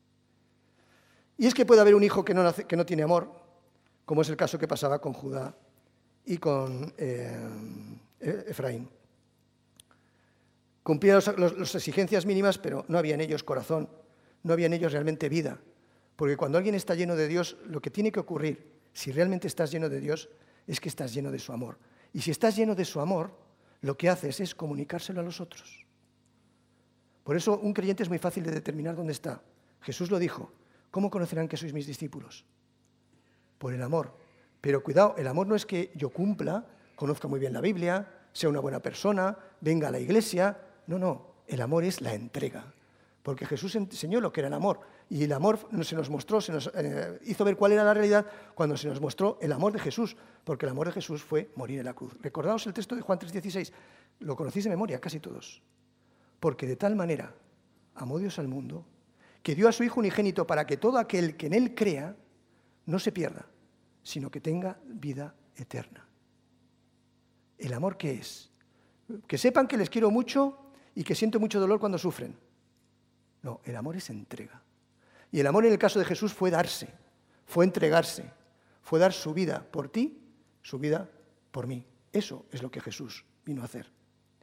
Y es que puede haber un hijo que no tiene amor, como es el caso que pasaba con Judá y con Efraín. Cumplían las exigencias mínimas, pero no había en ellos corazón, no había en ellos realmente vida. Porque cuando alguien está lleno de Dios, lo que tiene que ocurrir, si realmente estás lleno de Dios, es que estás lleno de su amor. Y si estás lleno de su amor, lo que haces es comunicárselo a los otros. Por eso un creyente es muy fácil de determinar dónde está. Jesús lo dijo, ¿cómo conocerán que sois mis discípulos? Por el amor. Pero cuidado, el amor no es que yo cumpla, conozca muy bien la Biblia, sea una buena persona, venga a la iglesia. No, el amor es la entrega. Porque Jesús enseñó lo que era el amor. Y el amor se nos mostró, se nos hizo ver cuál era la realidad cuando se nos mostró el amor de Jesús. Porque el amor de Jesús fue morir en la cruz. Recordaos el texto de Juan 3,16. Lo conocéis de memoria, casi todos. Porque de tal manera amó Dios al mundo, que dio a su Hijo unigénito para que todo aquel que en Él crea no se pierda, sino que tenga vida eterna. ¿El amor qué es? Que sepan que les quiero mucho y que siento mucho dolor cuando sufren. No, el amor es entrega. Y el amor en el caso de Jesús fue darse, fue entregarse, fue dar su vida por ti, su vida por mí. Eso es lo que Jesús vino a hacer.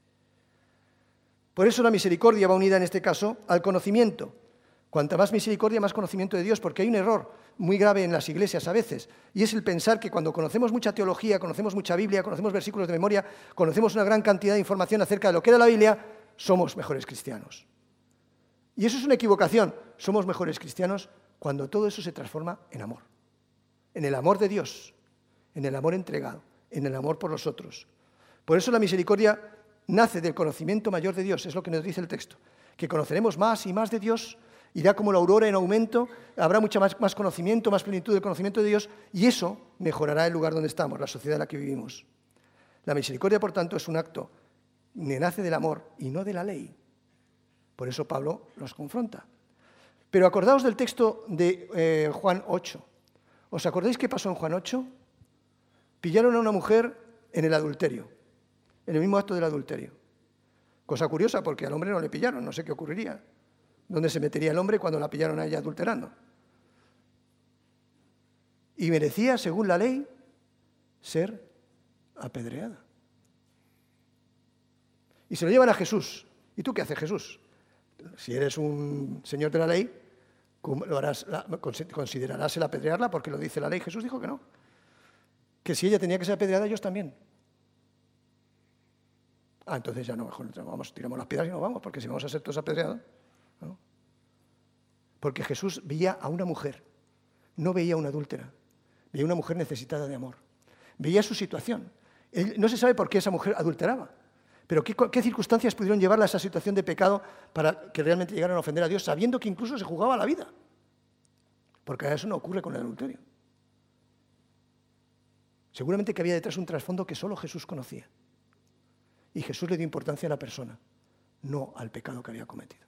Por eso la misericordia va unida en este caso al conocimiento. Cuanta más misericordia, más conocimiento de Dios, porque hay un error muy grave en las iglesias a veces, y es el pensar que cuando conocemos mucha teología, conocemos mucha Biblia, conocemos versículos de memoria, conocemos una gran cantidad de información acerca de lo que era la Biblia, somos mejores cristianos. Y eso es una equivocación. Somos mejores cristianos cuando todo eso se transforma en amor. En el amor de Dios, en el amor entregado, en el amor por los otros. Por eso la misericordia nace del conocimiento mayor de Dios, es lo que nos dice el texto. Que conoceremos más y más de Dios, irá como la aurora en aumento, habrá mucha más conocimiento, más plenitud del conocimiento de Dios, y eso mejorará el lugar donde estamos, la sociedad en la que vivimos. La misericordia, por tanto, es un acto que nace del amor y no de la ley. Por eso Pablo los confronta. Pero acordaos del texto de Juan 8. ¿Os acordáis qué pasó en Juan 8? Pillaron a una mujer en el adulterio, en el mismo acto del adulterio. Cosa curiosa, porque al hombre no le pillaron, no sé qué ocurriría. ¿Dónde se metería el hombre cuando la pillaron a ella adulterando? Y merecía, según la ley, ser apedreada. Y se lo llevan a Jesús. ¿Y tú qué haces, Jesús? Si eres un señor de la ley, ¿considerarás el apedrearla porque lo dice la ley? Jesús dijo que no. Que si ella tenía que ser apedreada, ellos también. Entonces ya no, mejor vamos, tiramos las piedras y nos vamos, porque si vamos a ser todos apedreados, ¿no? Porque Jesús veía a una mujer, no veía a una adúltera, veía a una mujer necesitada de amor. Veía su situación. No se sabe por qué esa mujer adulteraba. Pero ¿qué circunstancias pudieron llevarla a esa situación de pecado para que realmente llegaran a ofender a Dios, sabiendo que incluso se jugaba la vida? porque eso no ocurre con el adulterio. Seguramente que había detrás un trasfondo que solo Jesús conocía. Y Jesús le dio importancia a la persona, no al pecado que había cometido.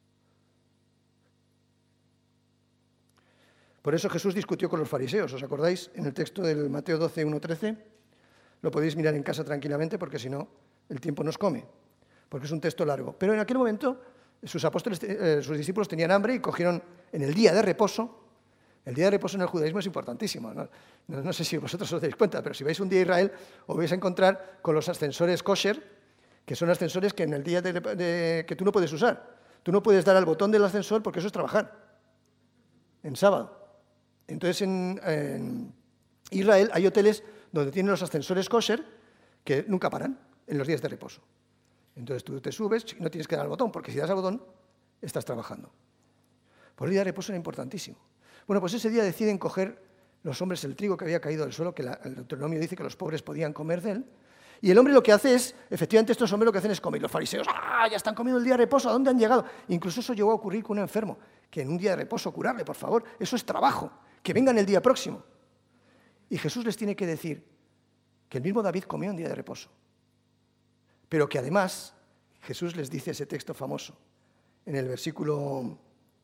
Por eso Jesús discutió con los fariseos. ¿Os acordáis? En el texto del Mateo 12, 1-13. Lo podéis mirar en casa tranquilamente porque si no, el tiempo nos come. Porque es un texto largo. Pero en aquel momento sus apóstoles, sus discípulos tenían hambre y cogieron en el día de reposo. El día de reposo en el judaísmo es importantísimo. No sé si vosotros os dais cuenta, pero si vais un día a Israel os vais a encontrar con los ascensores kosher, que son ascensores que en el día que tú no puedes usar. Tú no puedes dar al botón del ascensor porque eso es trabajar. En sábado. Entonces en Israel hay hoteles donde tienen los ascensores kosher que nunca paran en los días de reposo. Entonces tú te subes y no tienes que dar al botón, porque si das al botón estás trabajando. Por el día de reposo era importantísimo. Bueno, pues ese día deciden coger los hombres el trigo que había caído del suelo, que el Deuteronomio dice que los pobres podían comer de él, y el hombre lo que hace es, efectivamente estos hombres lo que hacen es comer. Los fariseos, ya están comiendo el día de reposo, ¿a dónde han llegado? Incluso eso llegó a ocurrir con un enfermo, que en un día de reposo curarle, por favor, eso es trabajo, que vengan el día próximo. Y Jesús les tiene que decir que el mismo David comió un día de reposo, pero que además Jesús les dice ese texto famoso, en el versículo...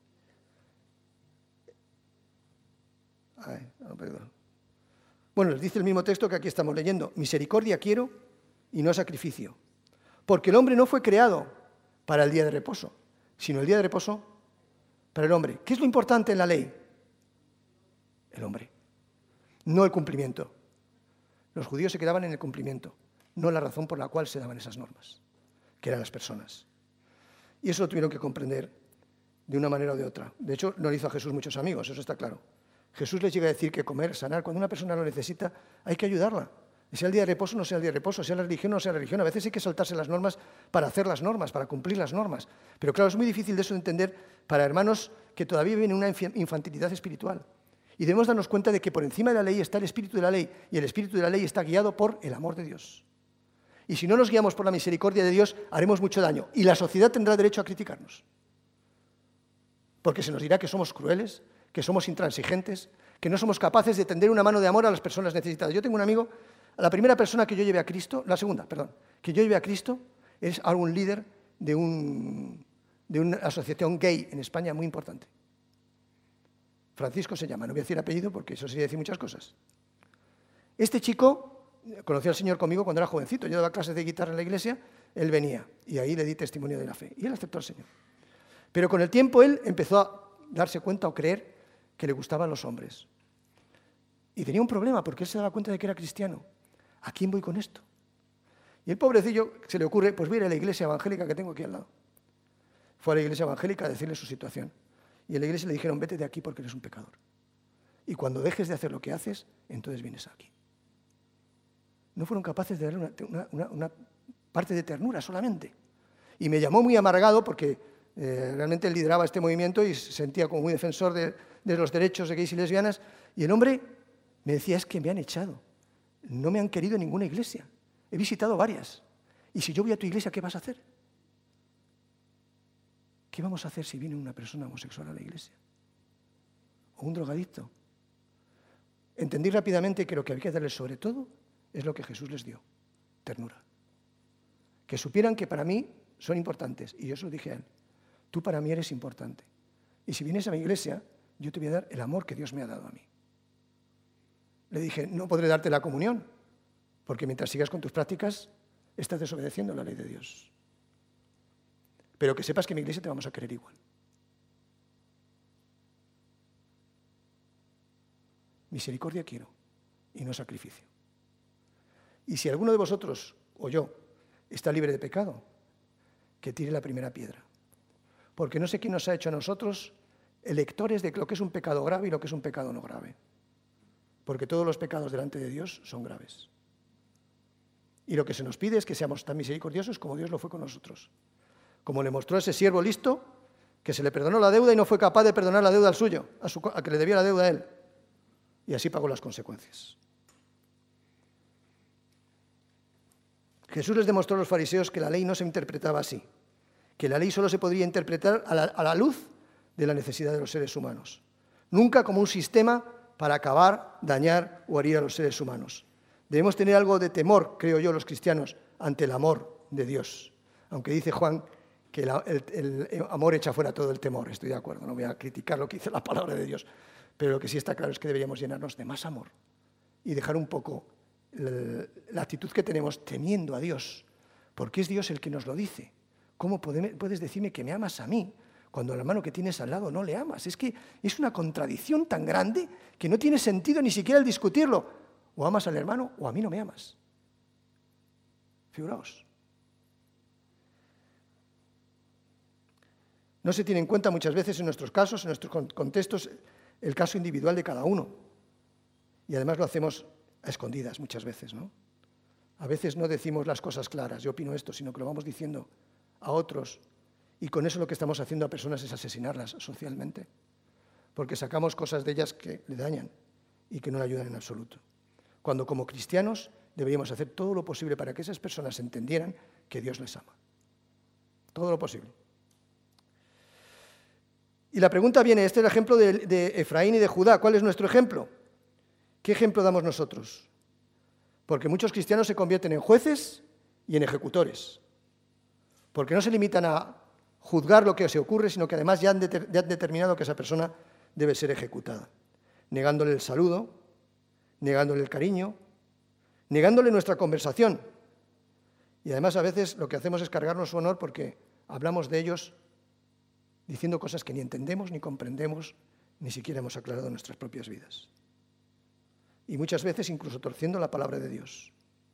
Bueno, les dice el mismo texto que aquí estamos leyendo. Misericordia quiero y no sacrificio. Porque el hombre no fue creado para el día de reposo, sino el día de reposo para el hombre. ¿Qué es lo importante en la ley? El hombre, no el cumplimiento. Los judíos se quedaban en el cumplimiento, no la razón por la cual se daban esas normas, que eran las personas. Y eso lo tuvieron que comprender de una manera o de otra. De hecho, no le hizo a Jesús muchos amigos, eso está claro. Jesús les llega a decir que comer, sanar, cuando una persona lo necesita, hay que ayudarla. Sea el día de reposo, no sea el día de reposo, sea la religión, no sea la religión. A veces hay que saltarse las normas para hacer las normas, para cumplir las normas. Pero claro, es muy difícil de eso de entender para hermanos que todavía viven en una infantilidad espiritual. Y debemos darnos cuenta de que por encima de la ley está el espíritu de la ley, y el espíritu de la ley está guiado por el amor de Dios. Y si no nos guiamos por la misericordia de Dios, haremos mucho daño. Y la sociedad tendrá derecho a criticarnos. Porque se nos dirá que somos crueles, que somos intransigentes, que no somos capaces de tender una mano de amor a las personas necesitadas. Yo tengo un amigo, la primera persona que yo llevé a Cristo, la segunda, perdón, que yo llevé a Cristo es algún líder de una asociación gay en España muy importante. Francisco se llama, no voy a decir apellido porque eso sería decir muchas cosas. Este chico conoció al Señor conmigo cuando era jovencito, yo daba clases de guitarra en la iglesia, él venía y ahí le di testimonio de la fe y él aceptó al Señor. Pero con el tiempo él empezó a darse cuenta o creer que le gustaban los hombres. Y tenía un problema porque él se daba cuenta de que era cristiano. ¿A quién voy con esto? Y el pobrecillo se le ocurre, pues voy a ir a la iglesia evangélica que tengo aquí al lado. Fue a la iglesia evangélica a decirle su situación. Y en la iglesia le dijeron, vete de aquí porque eres un pecador. Y cuando dejes de hacer lo que haces, entonces vienes aquí. No fueron capaces de darle una parte de ternura solamente. Y me llamó muy amargado porque realmente él lideraba este movimiento y se sentía como muy defensor de los derechos de gays y lesbianas. Y el hombre me decía, es que me han echado. No me han querido en ninguna iglesia. He visitado varias. Y si yo voy a tu iglesia, ¿qué vas a hacer? ¿Qué vamos a hacer si viene una persona homosexual a la iglesia? ¿O un drogadicto? Entendí rápidamente que lo que había que darles sobre todo es lo que Jesús les dio, ternura. Que supieran que para mí son importantes. Y yo se lo dije a él, tú para mí eres importante. Y si vienes a mi iglesia, yo te voy a dar el amor que Dios me ha dado a mí. Le dije, no podré darte la comunión, porque mientras sigas con tus prácticas, estás desobedeciendo la ley de Dios. Pero que sepas que en mi iglesia te vamos a querer igual. Misericordia quiero y no sacrificio. Y si alguno de vosotros, o yo, está libre de pecado, que tire la primera piedra. Porque no sé quién nos ha hecho a nosotros electores de lo que es un pecado grave y lo que es un pecado no grave. Porque todos los pecados delante de Dios son graves. Y lo que se nos pide es que seamos tan misericordiosos como Dios lo fue con nosotros. Como le mostró ese siervo listo, que se le perdonó la deuda y no fue capaz de perdonar la deuda al suyo, a que le debía la deuda a él. Y así pagó las consecuencias. Jesús les demostró a los fariseos que la ley no se interpretaba así, que la ley solo se podría interpretar a la luz de la necesidad de los seres humanos, nunca como un sistema para acabar, dañar o herir a los seres humanos. Debemos tener algo de temor, creo yo, los cristianos, ante el amor de Dios. Aunque dice Juan que el amor echa fuera todo el temor. Estoy de acuerdo, no voy a criticar lo que dice la palabra de Dios. Pero lo que sí está claro es que deberíamos llenarnos de más amor y dejar un poco la actitud que tenemos temiendo a Dios, porque es Dios el que nos lo dice. ¿Cómo puedes decirme que me amas a mí cuando al hermano que tienes al lado no le amas? Es que es una contradicción tan grande que no tiene sentido ni siquiera el discutirlo. O amas al hermano o a mí no me amas. Figuraos. No se tiene en cuenta muchas veces en nuestros casos, en nuestros contextos, el caso individual de cada uno. Y además lo hacemos a escondidas muchas veces, ¿no? A veces no decimos las cosas claras, yo opino esto, sino que lo vamos diciendo a otros. Y con eso lo que estamos haciendo a personas es asesinarlas socialmente. Porque sacamos cosas de ellas que le dañan y que no le ayudan en absoluto. Cuando como cristianos deberíamos hacer todo lo posible para que esas personas entendieran que Dios les ama. Todo lo posible. Y la pregunta viene, este es el ejemplo de Efraín y de Judá. ¿Cuál es nuestro ejemplo? ¿Qué ejemplo damos nosotros? Porque muchos cristianos se convierten en jueces y en ejecutores. Porque no se limitan a juzgar lo que se ocurre, sino que además ya han determinado que esa persona debe ser ejecutada. Negándole el saludo, negándole el cariño, negándole nuestra conversación. Y además a veces lo que hacemos es cargarnos su honor porque hablamos de ellos diciendo cosas que ni entendemos, ni comprendemos, ni siquiera hemos aclarado en nuestras propias vidas. Y muchas veces incluso torciendo la palabra de Dios.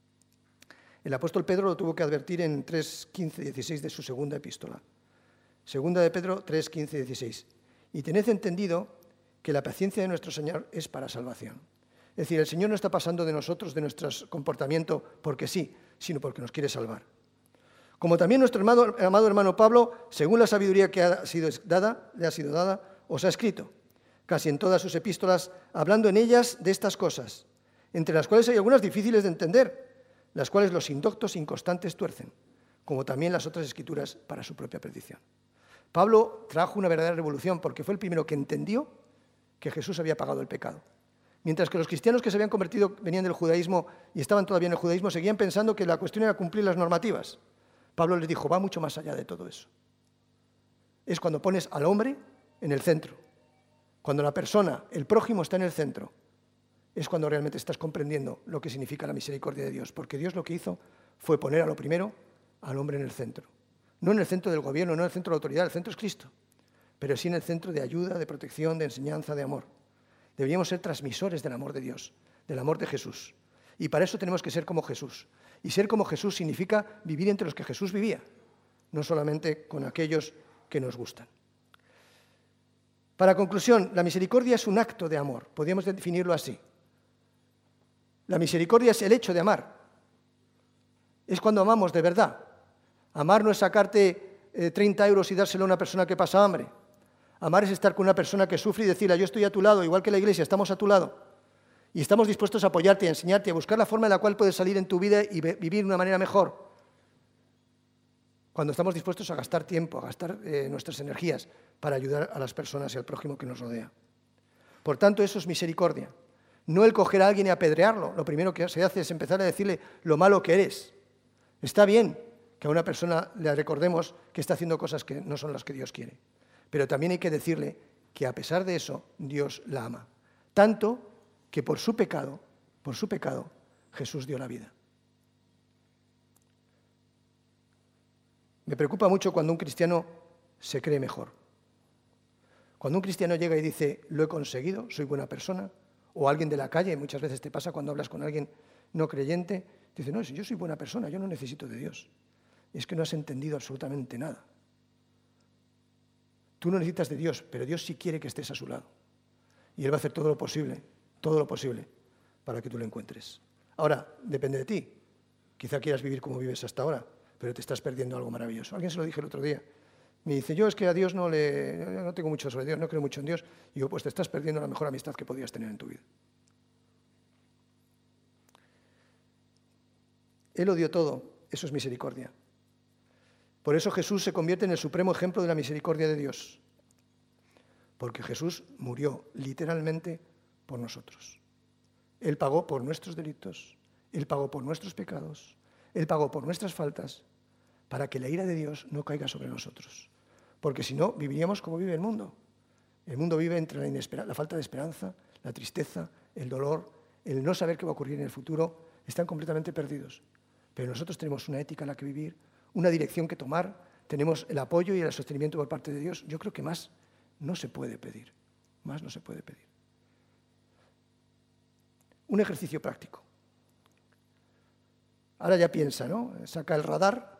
El apóstol Pedro lo tuvo que advertir en 3:15-16 de su segunda epístola. Segunda de Pedro 3:15-16. Y tened entendido que la paciencia de nuestro Señor es para salvación. Es decir, el Señor no está pasando de nosotros, de nuestro comportamiento, porque sí, sino porque nos quiere salvar. Como también nuestro amado hermano Pablo, según la sabiduría que le ha sido dada, os ha escrito, casi en todas sus epístolas, hablando en ellas de estas cosas, entre las cuales hay algunas difíciles de entender, las cuales los indoctos inconstantes tuercen, como también las otras escrituras para su propia perdición. Pablo trajo una verdadera revolución porque fue el primero que entendió que Jesús había pagado el pecado. Mientras que los cristianos que se habían convertido venían del judaísmo y estaban todavía en el judaísmo, seguían pensando que la cuestión era cumplir las normativas. Pablo les dijo, va mucho más allá de todo eso. Es cuando pones al hombre en el centro. Cuando la persona, el prójimo está en el centro, es cuando realmente estás comprendiendo lo que significa la misericordia de Dios. Porque Dios lo que hizo fue poner a lo primero al hombre en el centro. No en el centro del gobierno, no en el centro de la autoridad, el centro es Cristo. Pero sí en el centro de ayuda, de protección, de enseñanza, de amor. Deberíamos ser transmisores del amor de Dios, del amor de Jesús. Y para eso tenemos que ser como Jesús. Y ser como Jesús significa vivir entre los que Jesús vivía, no solamente con aquellos que nos gustan. Para conclusión, la misericordia es un acto de amor, podríamos definirlo así. La misericordia es el hecho de amar. Es cuando amamos de verdad. Amar no es sacarte 30 euros y dárselo a una persona que pasa hambre. Amar es estar con una persona que sufre y decirle, yo estoy a tu lado, igual que la iglesia, estamos a tu lado. Y estamos dispuestos a apoyarte, a enseñarte, a buscar la forma en la cual puedes salir en tu vida y vivir de una manera mejor. Cuando estamos dispuestos a gastar tiempo, a gastar nuestras energías para ayudar a las personas y al prójimo que nos rodea. Por tanto, eso es misericordia. No el coger a alguien y apedrearlo. Lo primero que se hace es empezar a decirle lo malo que eres. Está bien que a una persona le recordemos que está haciendo cosas que no son las que Dios quiere. Pero también hay que decirle que a pesar de eso, Dios la ama. Tanto que por su pecado, Jesús dio la vida. Me preocupa mucho cuando un cristiano se cree mejor. Cuando un cristiano llega y dice, lo he conseguido, soy buena persona, o alguien de la calle, muchas veces te pasa cuando hablas con alguien no creyente, dice, no, si yo soy buena persona, yo no necesito de Dios. Y es que no has entendido absolutamente nada. Tú no necesitas de Dios, pero Dios sí quiere que estés a su lado. Y Él va a hacer todo lo posible para que tú lo encuentres. Ahora, depende de ti. Quizá quieras vivir como vives hasta ahora, pero te estás perdiendo algo maravilloso. Alguien se lo dije el otro día. Me dice, yo es que a Dios no tengo mucho sobre Dios, no creo mucho en Dios. Y yo, pues te estás perdiendo la mejor amistad que podías tener en tu vida. Él lo dio todo, eso es misericordia. Por eso Jesús se convierte en el supremo ejemplo de la misericordia de Dios. porque Jesús murió literalmente por nosotros. Él pagó por nuestros delitos, Él pagó por nuestros pecados, Él pagó por nuestras faltas, para que la ira de Dios no caiga sobre nosotros. Porque si no, viviríamos como vive el mundo. El mundo vive entre la falta de esperanza, la tristeza, el dolor, el no saber qué va a ocurrir en el futuro. Están completamente perdidos. Pero nosotros tenemos una ética en la que vivir, una dirección que tomar, tenemos el apoyo y el sostenimiento por parte de Dios. Yo creo que más no se puede pedir. Más no se puede pedir. Un ejercicio práctico. Ahora ya piensa, ¿no? Saca el radar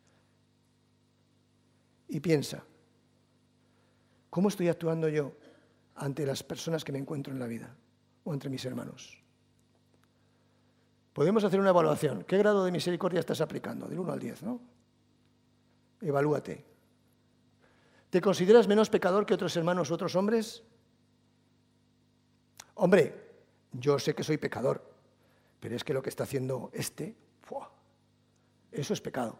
y piensa, ¿cómo estoy actuando yo ante las personas que me encuentro en la vida o entre mis hermanos? Podemos hacer una evaluación. ¿Qué grado de misericordia estás aplicando? Del 1 al 10, ¿no? Evalúate. ¿Te consideras menos pecador que otros hermanos u otros hombres? Hombre, yo sé que soy pecador, pero es que lo que está haciendo ¡fua! Eso es pecado.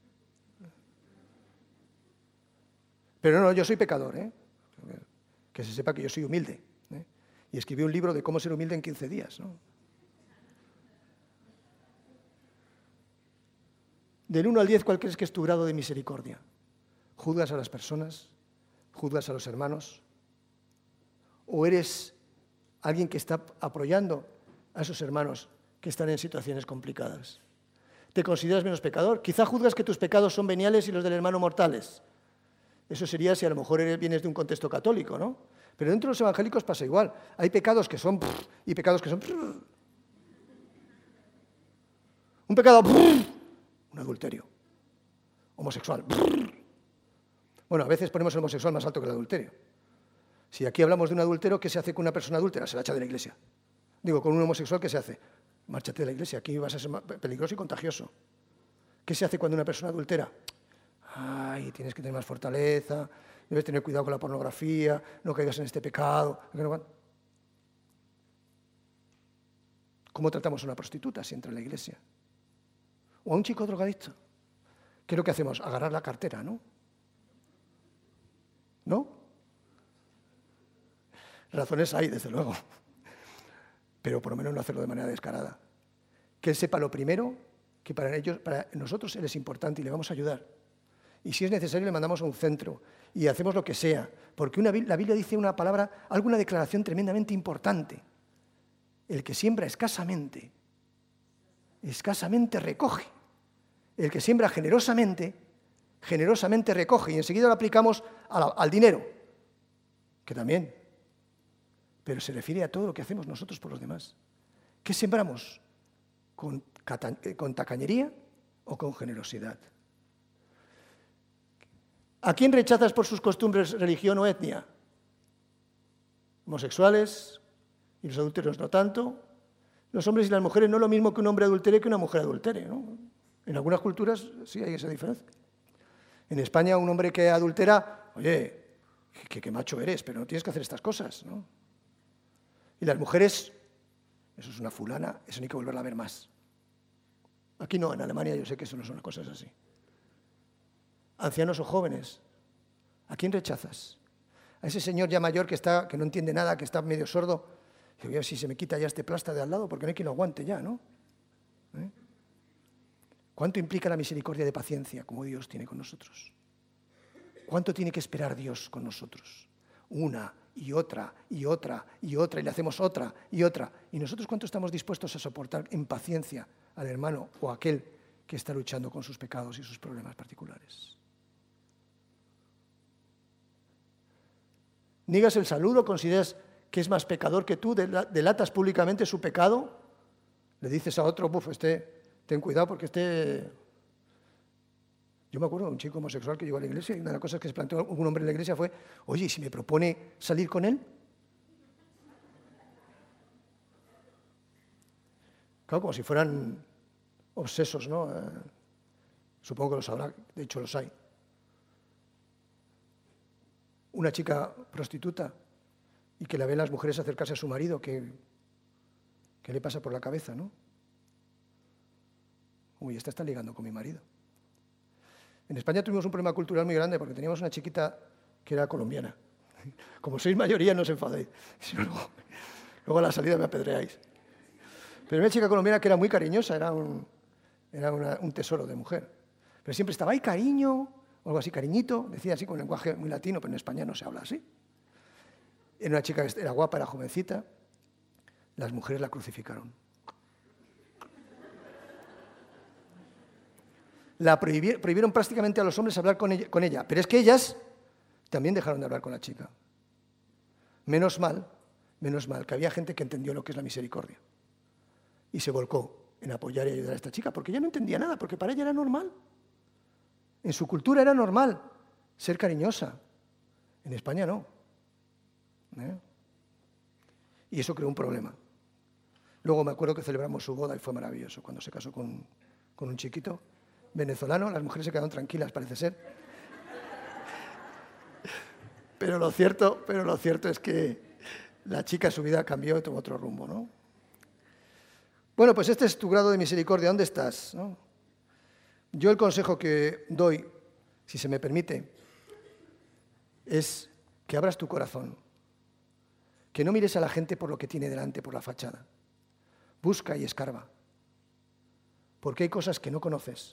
Pero no, yo soy pecador, ¿eh? Que se sepa que yo soy humilde, ¿eh? Y escribí un libro de cómo ser humilde en 15 días, ¿no? Del 1 al 10, ¿cuál crees que es tu grado de misericordia? ¿Juzgas a las personas? ¿Juzgas a los hermanos? ¿O eres alguien que está apoyando a esos hermanos que están en situaciones complicadas? ¿Te consideras menos pecador? Quizá juzgas que tus pecados son veniales y los del hermano mortales. Eso sería si a lo mejor vienes de un contexto católico, ¿no? Pero dentro de los evangélicos pasa igual. Hay pecados que son y pecados que son. Un pecado, un adulterio. Homosexual. Bueno, a veces ponemos el homosexual más alto que el adulterio. Si aquí hablamos de un adultero, ¿qué se hace con una persona adúltera? Se la echa de la iglesia. Digo, con un homosexual, ¿qué se hace? Márchate de la iglesia, aquí vas a ser peligroso y contagioso. ¿Qué se hace cuando una persona adultera? Ay, tienes que tener más fortaleza, debes tener cuidado con la pornografía, no caigas en este pecado. ¿Cómo tratamos a una prostituta si entra en la iglesia? O a un chico drogadicto. ¿Qué es lo que hacemos? Agarrar la cartera, ¿no? ¿No? Razones hay, desde luego. Pero por lo menos no hacerlo de manera descarada. Que él sepa lo primero, que para nosotros él es importante y le vamos a ayudar. Y si es necesario le mandamos a un centro y hacemos lo que sea. Porque la Biblia dice una palabra, alguna declaración tremendamente importante. El que siembra escasamente recoge. El que siembra generosamente recoge. Y enseguida lo aplicamos al dinero, que también. Pero se refiere a todo lo que hacemos nosotros por los demás. ¿Qué sembramos? ¿Con tacañería o con generosidad? ¿A quién rechazas por sus costumbres, religión o etnia? Homosexuales y los adúlteros no tanto. Los hombres y las mujeres no es lo mismo que un hombre adultere que una mujer adultere, ¿no? En algunas culturas sí hay esa diferencia. En España un hombre que adultera, oye, qué macho eres, pero no tienes que hacer estas cosas, ¿no? Y las mujeres, eso es una fulana, eso no hay que volverla a ver más. Aquí no, en Alemania yo sé que eso no son las cosas así. Ancianos o jóvenes, ¿a quién rechazas? A ese señor ya mayor que no entiende nada, que está medio sordo. Digo, ya si se me quita ya este plasta de al lado, porque no hay quien lo aguante ya, ¿no? ¿Eh? ¿Cuánto implica la misericordia de paciencia como Dios tiene con nosotros? ¿Cuánto tiene que esperar Dios con nosotros? Una y otra y otra y otra, y le hacemos otra y otra. ¿Y nosotros cuánto estamos dispuestos a soportar en paciencia al hermano o a aquel que está luchando con sus pecados y sus problemas particulares? ¿Niegas el saludo? ¿Consideras que es más pecador que tú? ¿Delatas públicamente su pecado? Le dices a otro, ten cuidado porque Yo me acuerdo de un chico homosexual que llegó a la iglesia y una de las cosas que se planteó un hombre en la iglesia fue, oye, ¿y si me propone salir con él? Claro, como si fueran obsesos, ¿no? Supongo que los habrá, de hecho los hay. Una chica prostituta y que la ven las mujeres acercarse a su marido, ¿qué le pasa por la cabeza, no? Uy, esta está ligando con mi marido. En España tuvimos un problema cultural muy grande porque teníamos una chiquita que era colombiana. Como sois mayoría, no os enfadéis. Si no, luego a la salida me apedreáis. Pero una chica colombiana que era muy cariñosa, era un tesoro de mujer. Pero siempre estaba, ¡ay, cariño! O algo así, cariñito. Decía así con un lenguaje muy latino, pero en España no se habla así. Era una chica que era guapa, era jovencita. Las mujeres la crucificaron. La prohibieron prácticamente a los hombres hablar con ella. Pero es que ellas también dejaron de hablar con la chica. Menos mal que había gente que entendió lo que es la misericordia. Y se volcó en apoyar y ayudar a esta chica, porque ella no entendía nada, porque para ella era normal. En su cultura era normal ser cariñosa. En España no. Y eso creó un problema. Luego me acuerdo que celebramos su boda y fue maravilloso, cuando se casó con un chiquito venezolano. Las mujeres se quedaron tranquilas, parece ser. Pero lo cierto es que la chica, su vida cambió y tomó otro rumbo, ¿no? Bueno, pues este es tu grado de misericordia. ¿Dónde estás? ¿No? Yo el consejo que doy, si se me permite, es que abras tu corazón, que no mires a la gente por lo que tiene delante, por la fachada. Busca y escarba, porque hay cosas que no conoces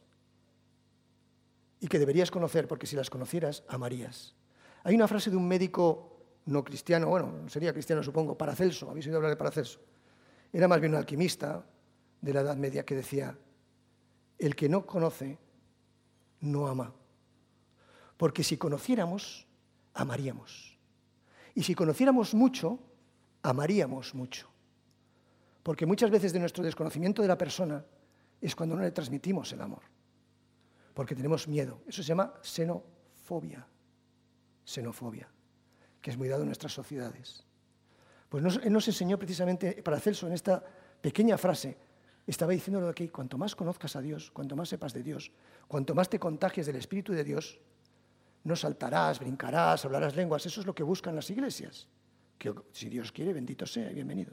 y que deberías conocer, porque si las conocieras, amarías. Hay una frase de un médico no cristiano, bueno, sería cristiano supongo, Paracelso, ¿habéis oído hablar de Paracelso? Era más bien un alquimista de la Edad Media que decía, el que no conoce, no ama. Porque si conociéramos, amaríamos. Y si conociéramos mucho, amaríamos mucho. Porque muchas veces de nuestro desconocimiento de la persona es cuando no le transmitimos el amor. Porque tenemos miedo. Eso se llama xenofobia. Xenofobia, que es muy dado en nuestras sociedades. Pues él nos enseñó precisamente, Paracelso, en esta pequeña frase, estaba diciendo que cuanto más conozcas a Dios, cuanto más sepas de Dios, cuanto más te contagies del Espíritu de Dios, no saltarás, brincarás, hablarás lenguas. Eso es lo que buscan las iglesias. Que si Dios quiere, bendito sea y bienvenido.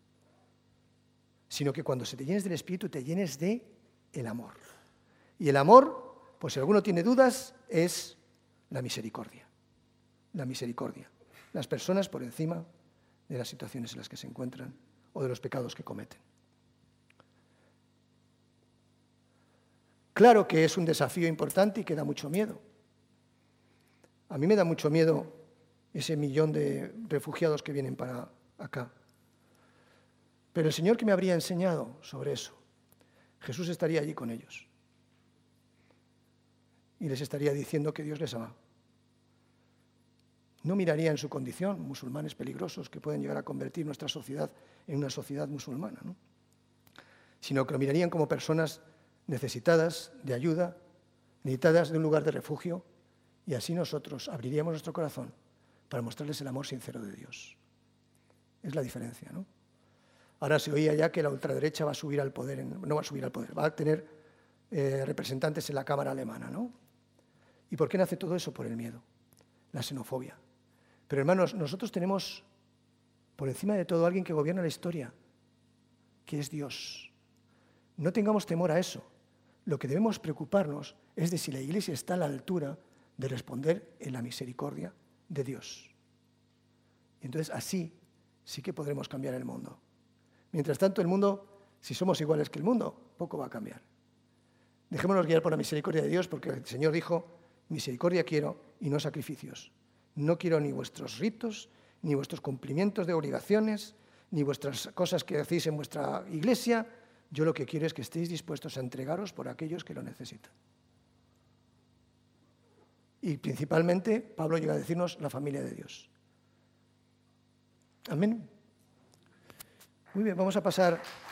Sino que cuando se te llenes del Espíritu, te llenes de el amor. Y el amor, pues si alguno tiene dudas, es la misericordia. La misericordia. Las personas por encima de las situaciones en las que se encuentran o de los pecados que cometen. Claro que es un desafío importante y que da mucho miedo. A mí me da mucho miedo ese 1 millón de refugiados que vienen para acá. Pero el Señor que me habría enseñado sobre eso, Jesús estaría allí con ellos. Y les estaría diciendo que Dios les ama. No miraría en su condición musulmanes peligrosos que pueden llegar a convertir nuestra sociedad en una sociedad musulmana, ¿no? Sino que lo mirarían como personas necesitadas de ayuda, necesitadas de un lugar de refugio, y así nosotros abriríamos nuestro corazón para mostrarles el amor sincero de Dios. Es la diferencia, ¿no? Ahora se oía ya que la ultraderecha va a subir al poder, no va a subir al poder, va a tener representantes en la Cámara alemana, ¿no? ¿Y por qué nace todo eso? Por el miedo, la xenofobia. Pero hermanos, nosotros tenemos por encima de todo alguien que gobierna la historia, que es Dios. No tengamos temor a eso. Lo que debemos preocuparnos es de si la Iglesia está a la altura de responder en la misericordia de Dios. Y entonces así sí que podremos cambiar el mundo. Mientras tanto, el mundo, si somos iguales que el mundo, poco va a cambiar. Dejémonos guiar por la misericordia de Dios, porque el Señor dijo, misericordia quiero y no sacrificios. No quiero ni vuestros ritos, ni vuestros cumplimientos de obligaciones, ni vuestras cosas que hacéis en vuestra iglesia. Yo lo que quiero es que estéis dispuestos a entregaros por aquellos que lo necesitan. Y principalmente, Pablo llega a decirnos, la familia de Dios. Amén. Muy bien, vamos a pasar